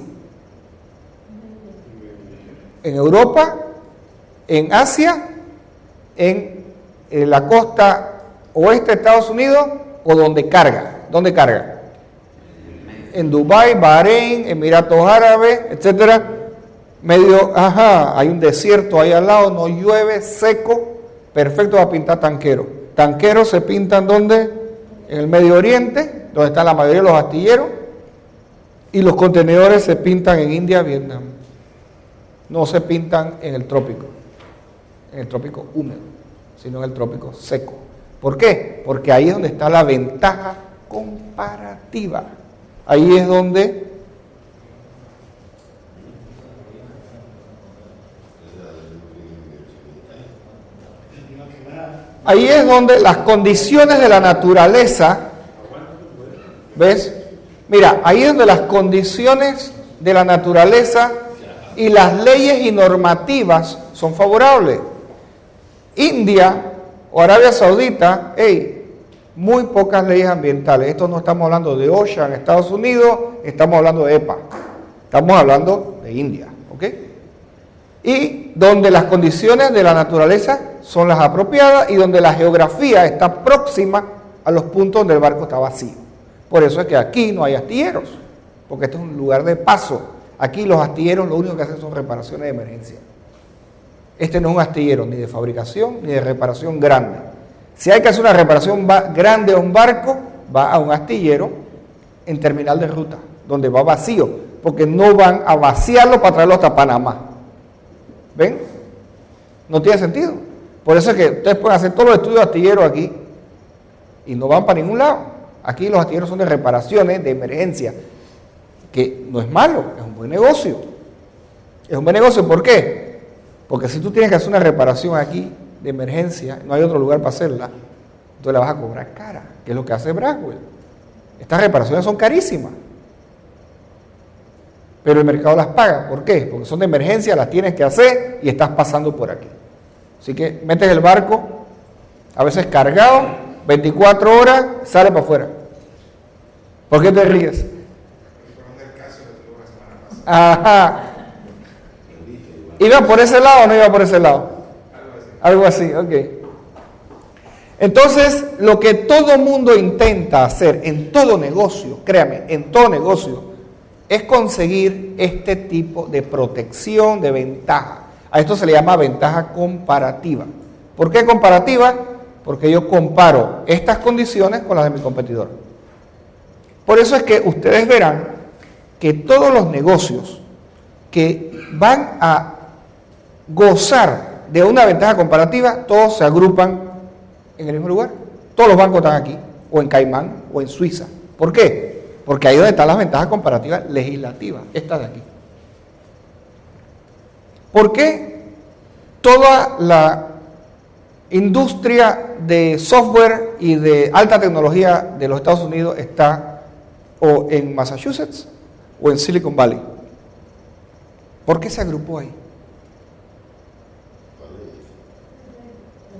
En Europa, en Asia, en, en la costa oeste de Estados Unidos, o donde carga. ¿Dónde carga? En Dubái, Bahrein, Emiratos Árabes, etcétera. Medio, ajá, hay un desierto ahí al lado, no llueve, seco, perfecto para pintar tanqueros. Tanqueros se pintan ¿dónde? En el Medio Oriente, donde están la mayoría de los astilleros, y los contenedores se pintan en India, Vietnam. No se pintan en el trópico, en el trópico húmedo, sino en el trópico seco. ¿Por qué? Porque ahí es donde está la ventaja comparativa. Ahí es donde ahí es donde las condiciones de la naturaleza, ¿ves? Mira, ahí es donde las condiciones de la naturaleza y las leyes y normativas son favorables. India o Arabia Saudita, hey, muy pocas leyes ambientales. Esto no estamos hablando de OSHA en Estados Unidos, estamos hablando de EPA. Estamos hablando de India, ¿ok? Y donde las condiciones de la naturaleza son las apropiadas y donde la geografía está próxima a los puntos donde el barco está vacío. Por eso es que aquí no hay astilleros, porque este es un lugar de paso. Aquí los astilleros lo único que hacen son reparaciones de emergencia. Este no es un astillero ni de fabricación ni de reparación grande. Si hay que hacer una reparación grande a un barco, va a un astillero en terminal de ruta, donde va vacío, porque no van a vaciarlo para traerlo hasta Panamá. ¿Ven? No tiene sentido. Por eso es que ustedes pueden hacer todos los estudios de astilleros aquí y no van para ningún lado. Aquí los astilleros son de reparaciones, de emergencia, que no es malo, es un buen negocio. Es un buen negocio, ¿por qué? Porque si tú tienes que hacer una reparación aquí de emergencia, no hay otro lugar para hacerla, entonces la vas a cobrar cara, que es lo que hace Braswell. Estas reparaciones son carísimas, pero el mercado las paga. ¿Por qué? Porque son de emergencia, las tienes que hacer y estás pasando por aquí. Así que metes el barco, a veces cargado, veinticuatro horas, sale para afuera. ¿Por qué te ríes? Ajá. ¿Iba por ese lado o no iba por ese lado? Algo así, ok. Entonces, lo que todo mundo intenta hacer en todo negocio, créame, en todo negocio, es conseguir este tipo de protección, de ventaja. A esto se le llama ventaja comparativa. ¿Por qué comparativa? Porque yo comparo estas condiciones con las de mi competidor. Por eso es que ustedes verán que todos los negocios que van a gozar de una ventaja comparativa, todos se agrupan en el mismo lugar. Todos los bancos están aquí, o en Caimán, o en Suiza. ¿Por qué? Porque ahí es donde están las ventajas comparativas legislativas, estas de aquí. ¿Por qué toda la industria de software y de alta tecnología de los Estados Unidos está o en Massachusetts o en Silicon Valley? ¿Por qué se agrupó ahí?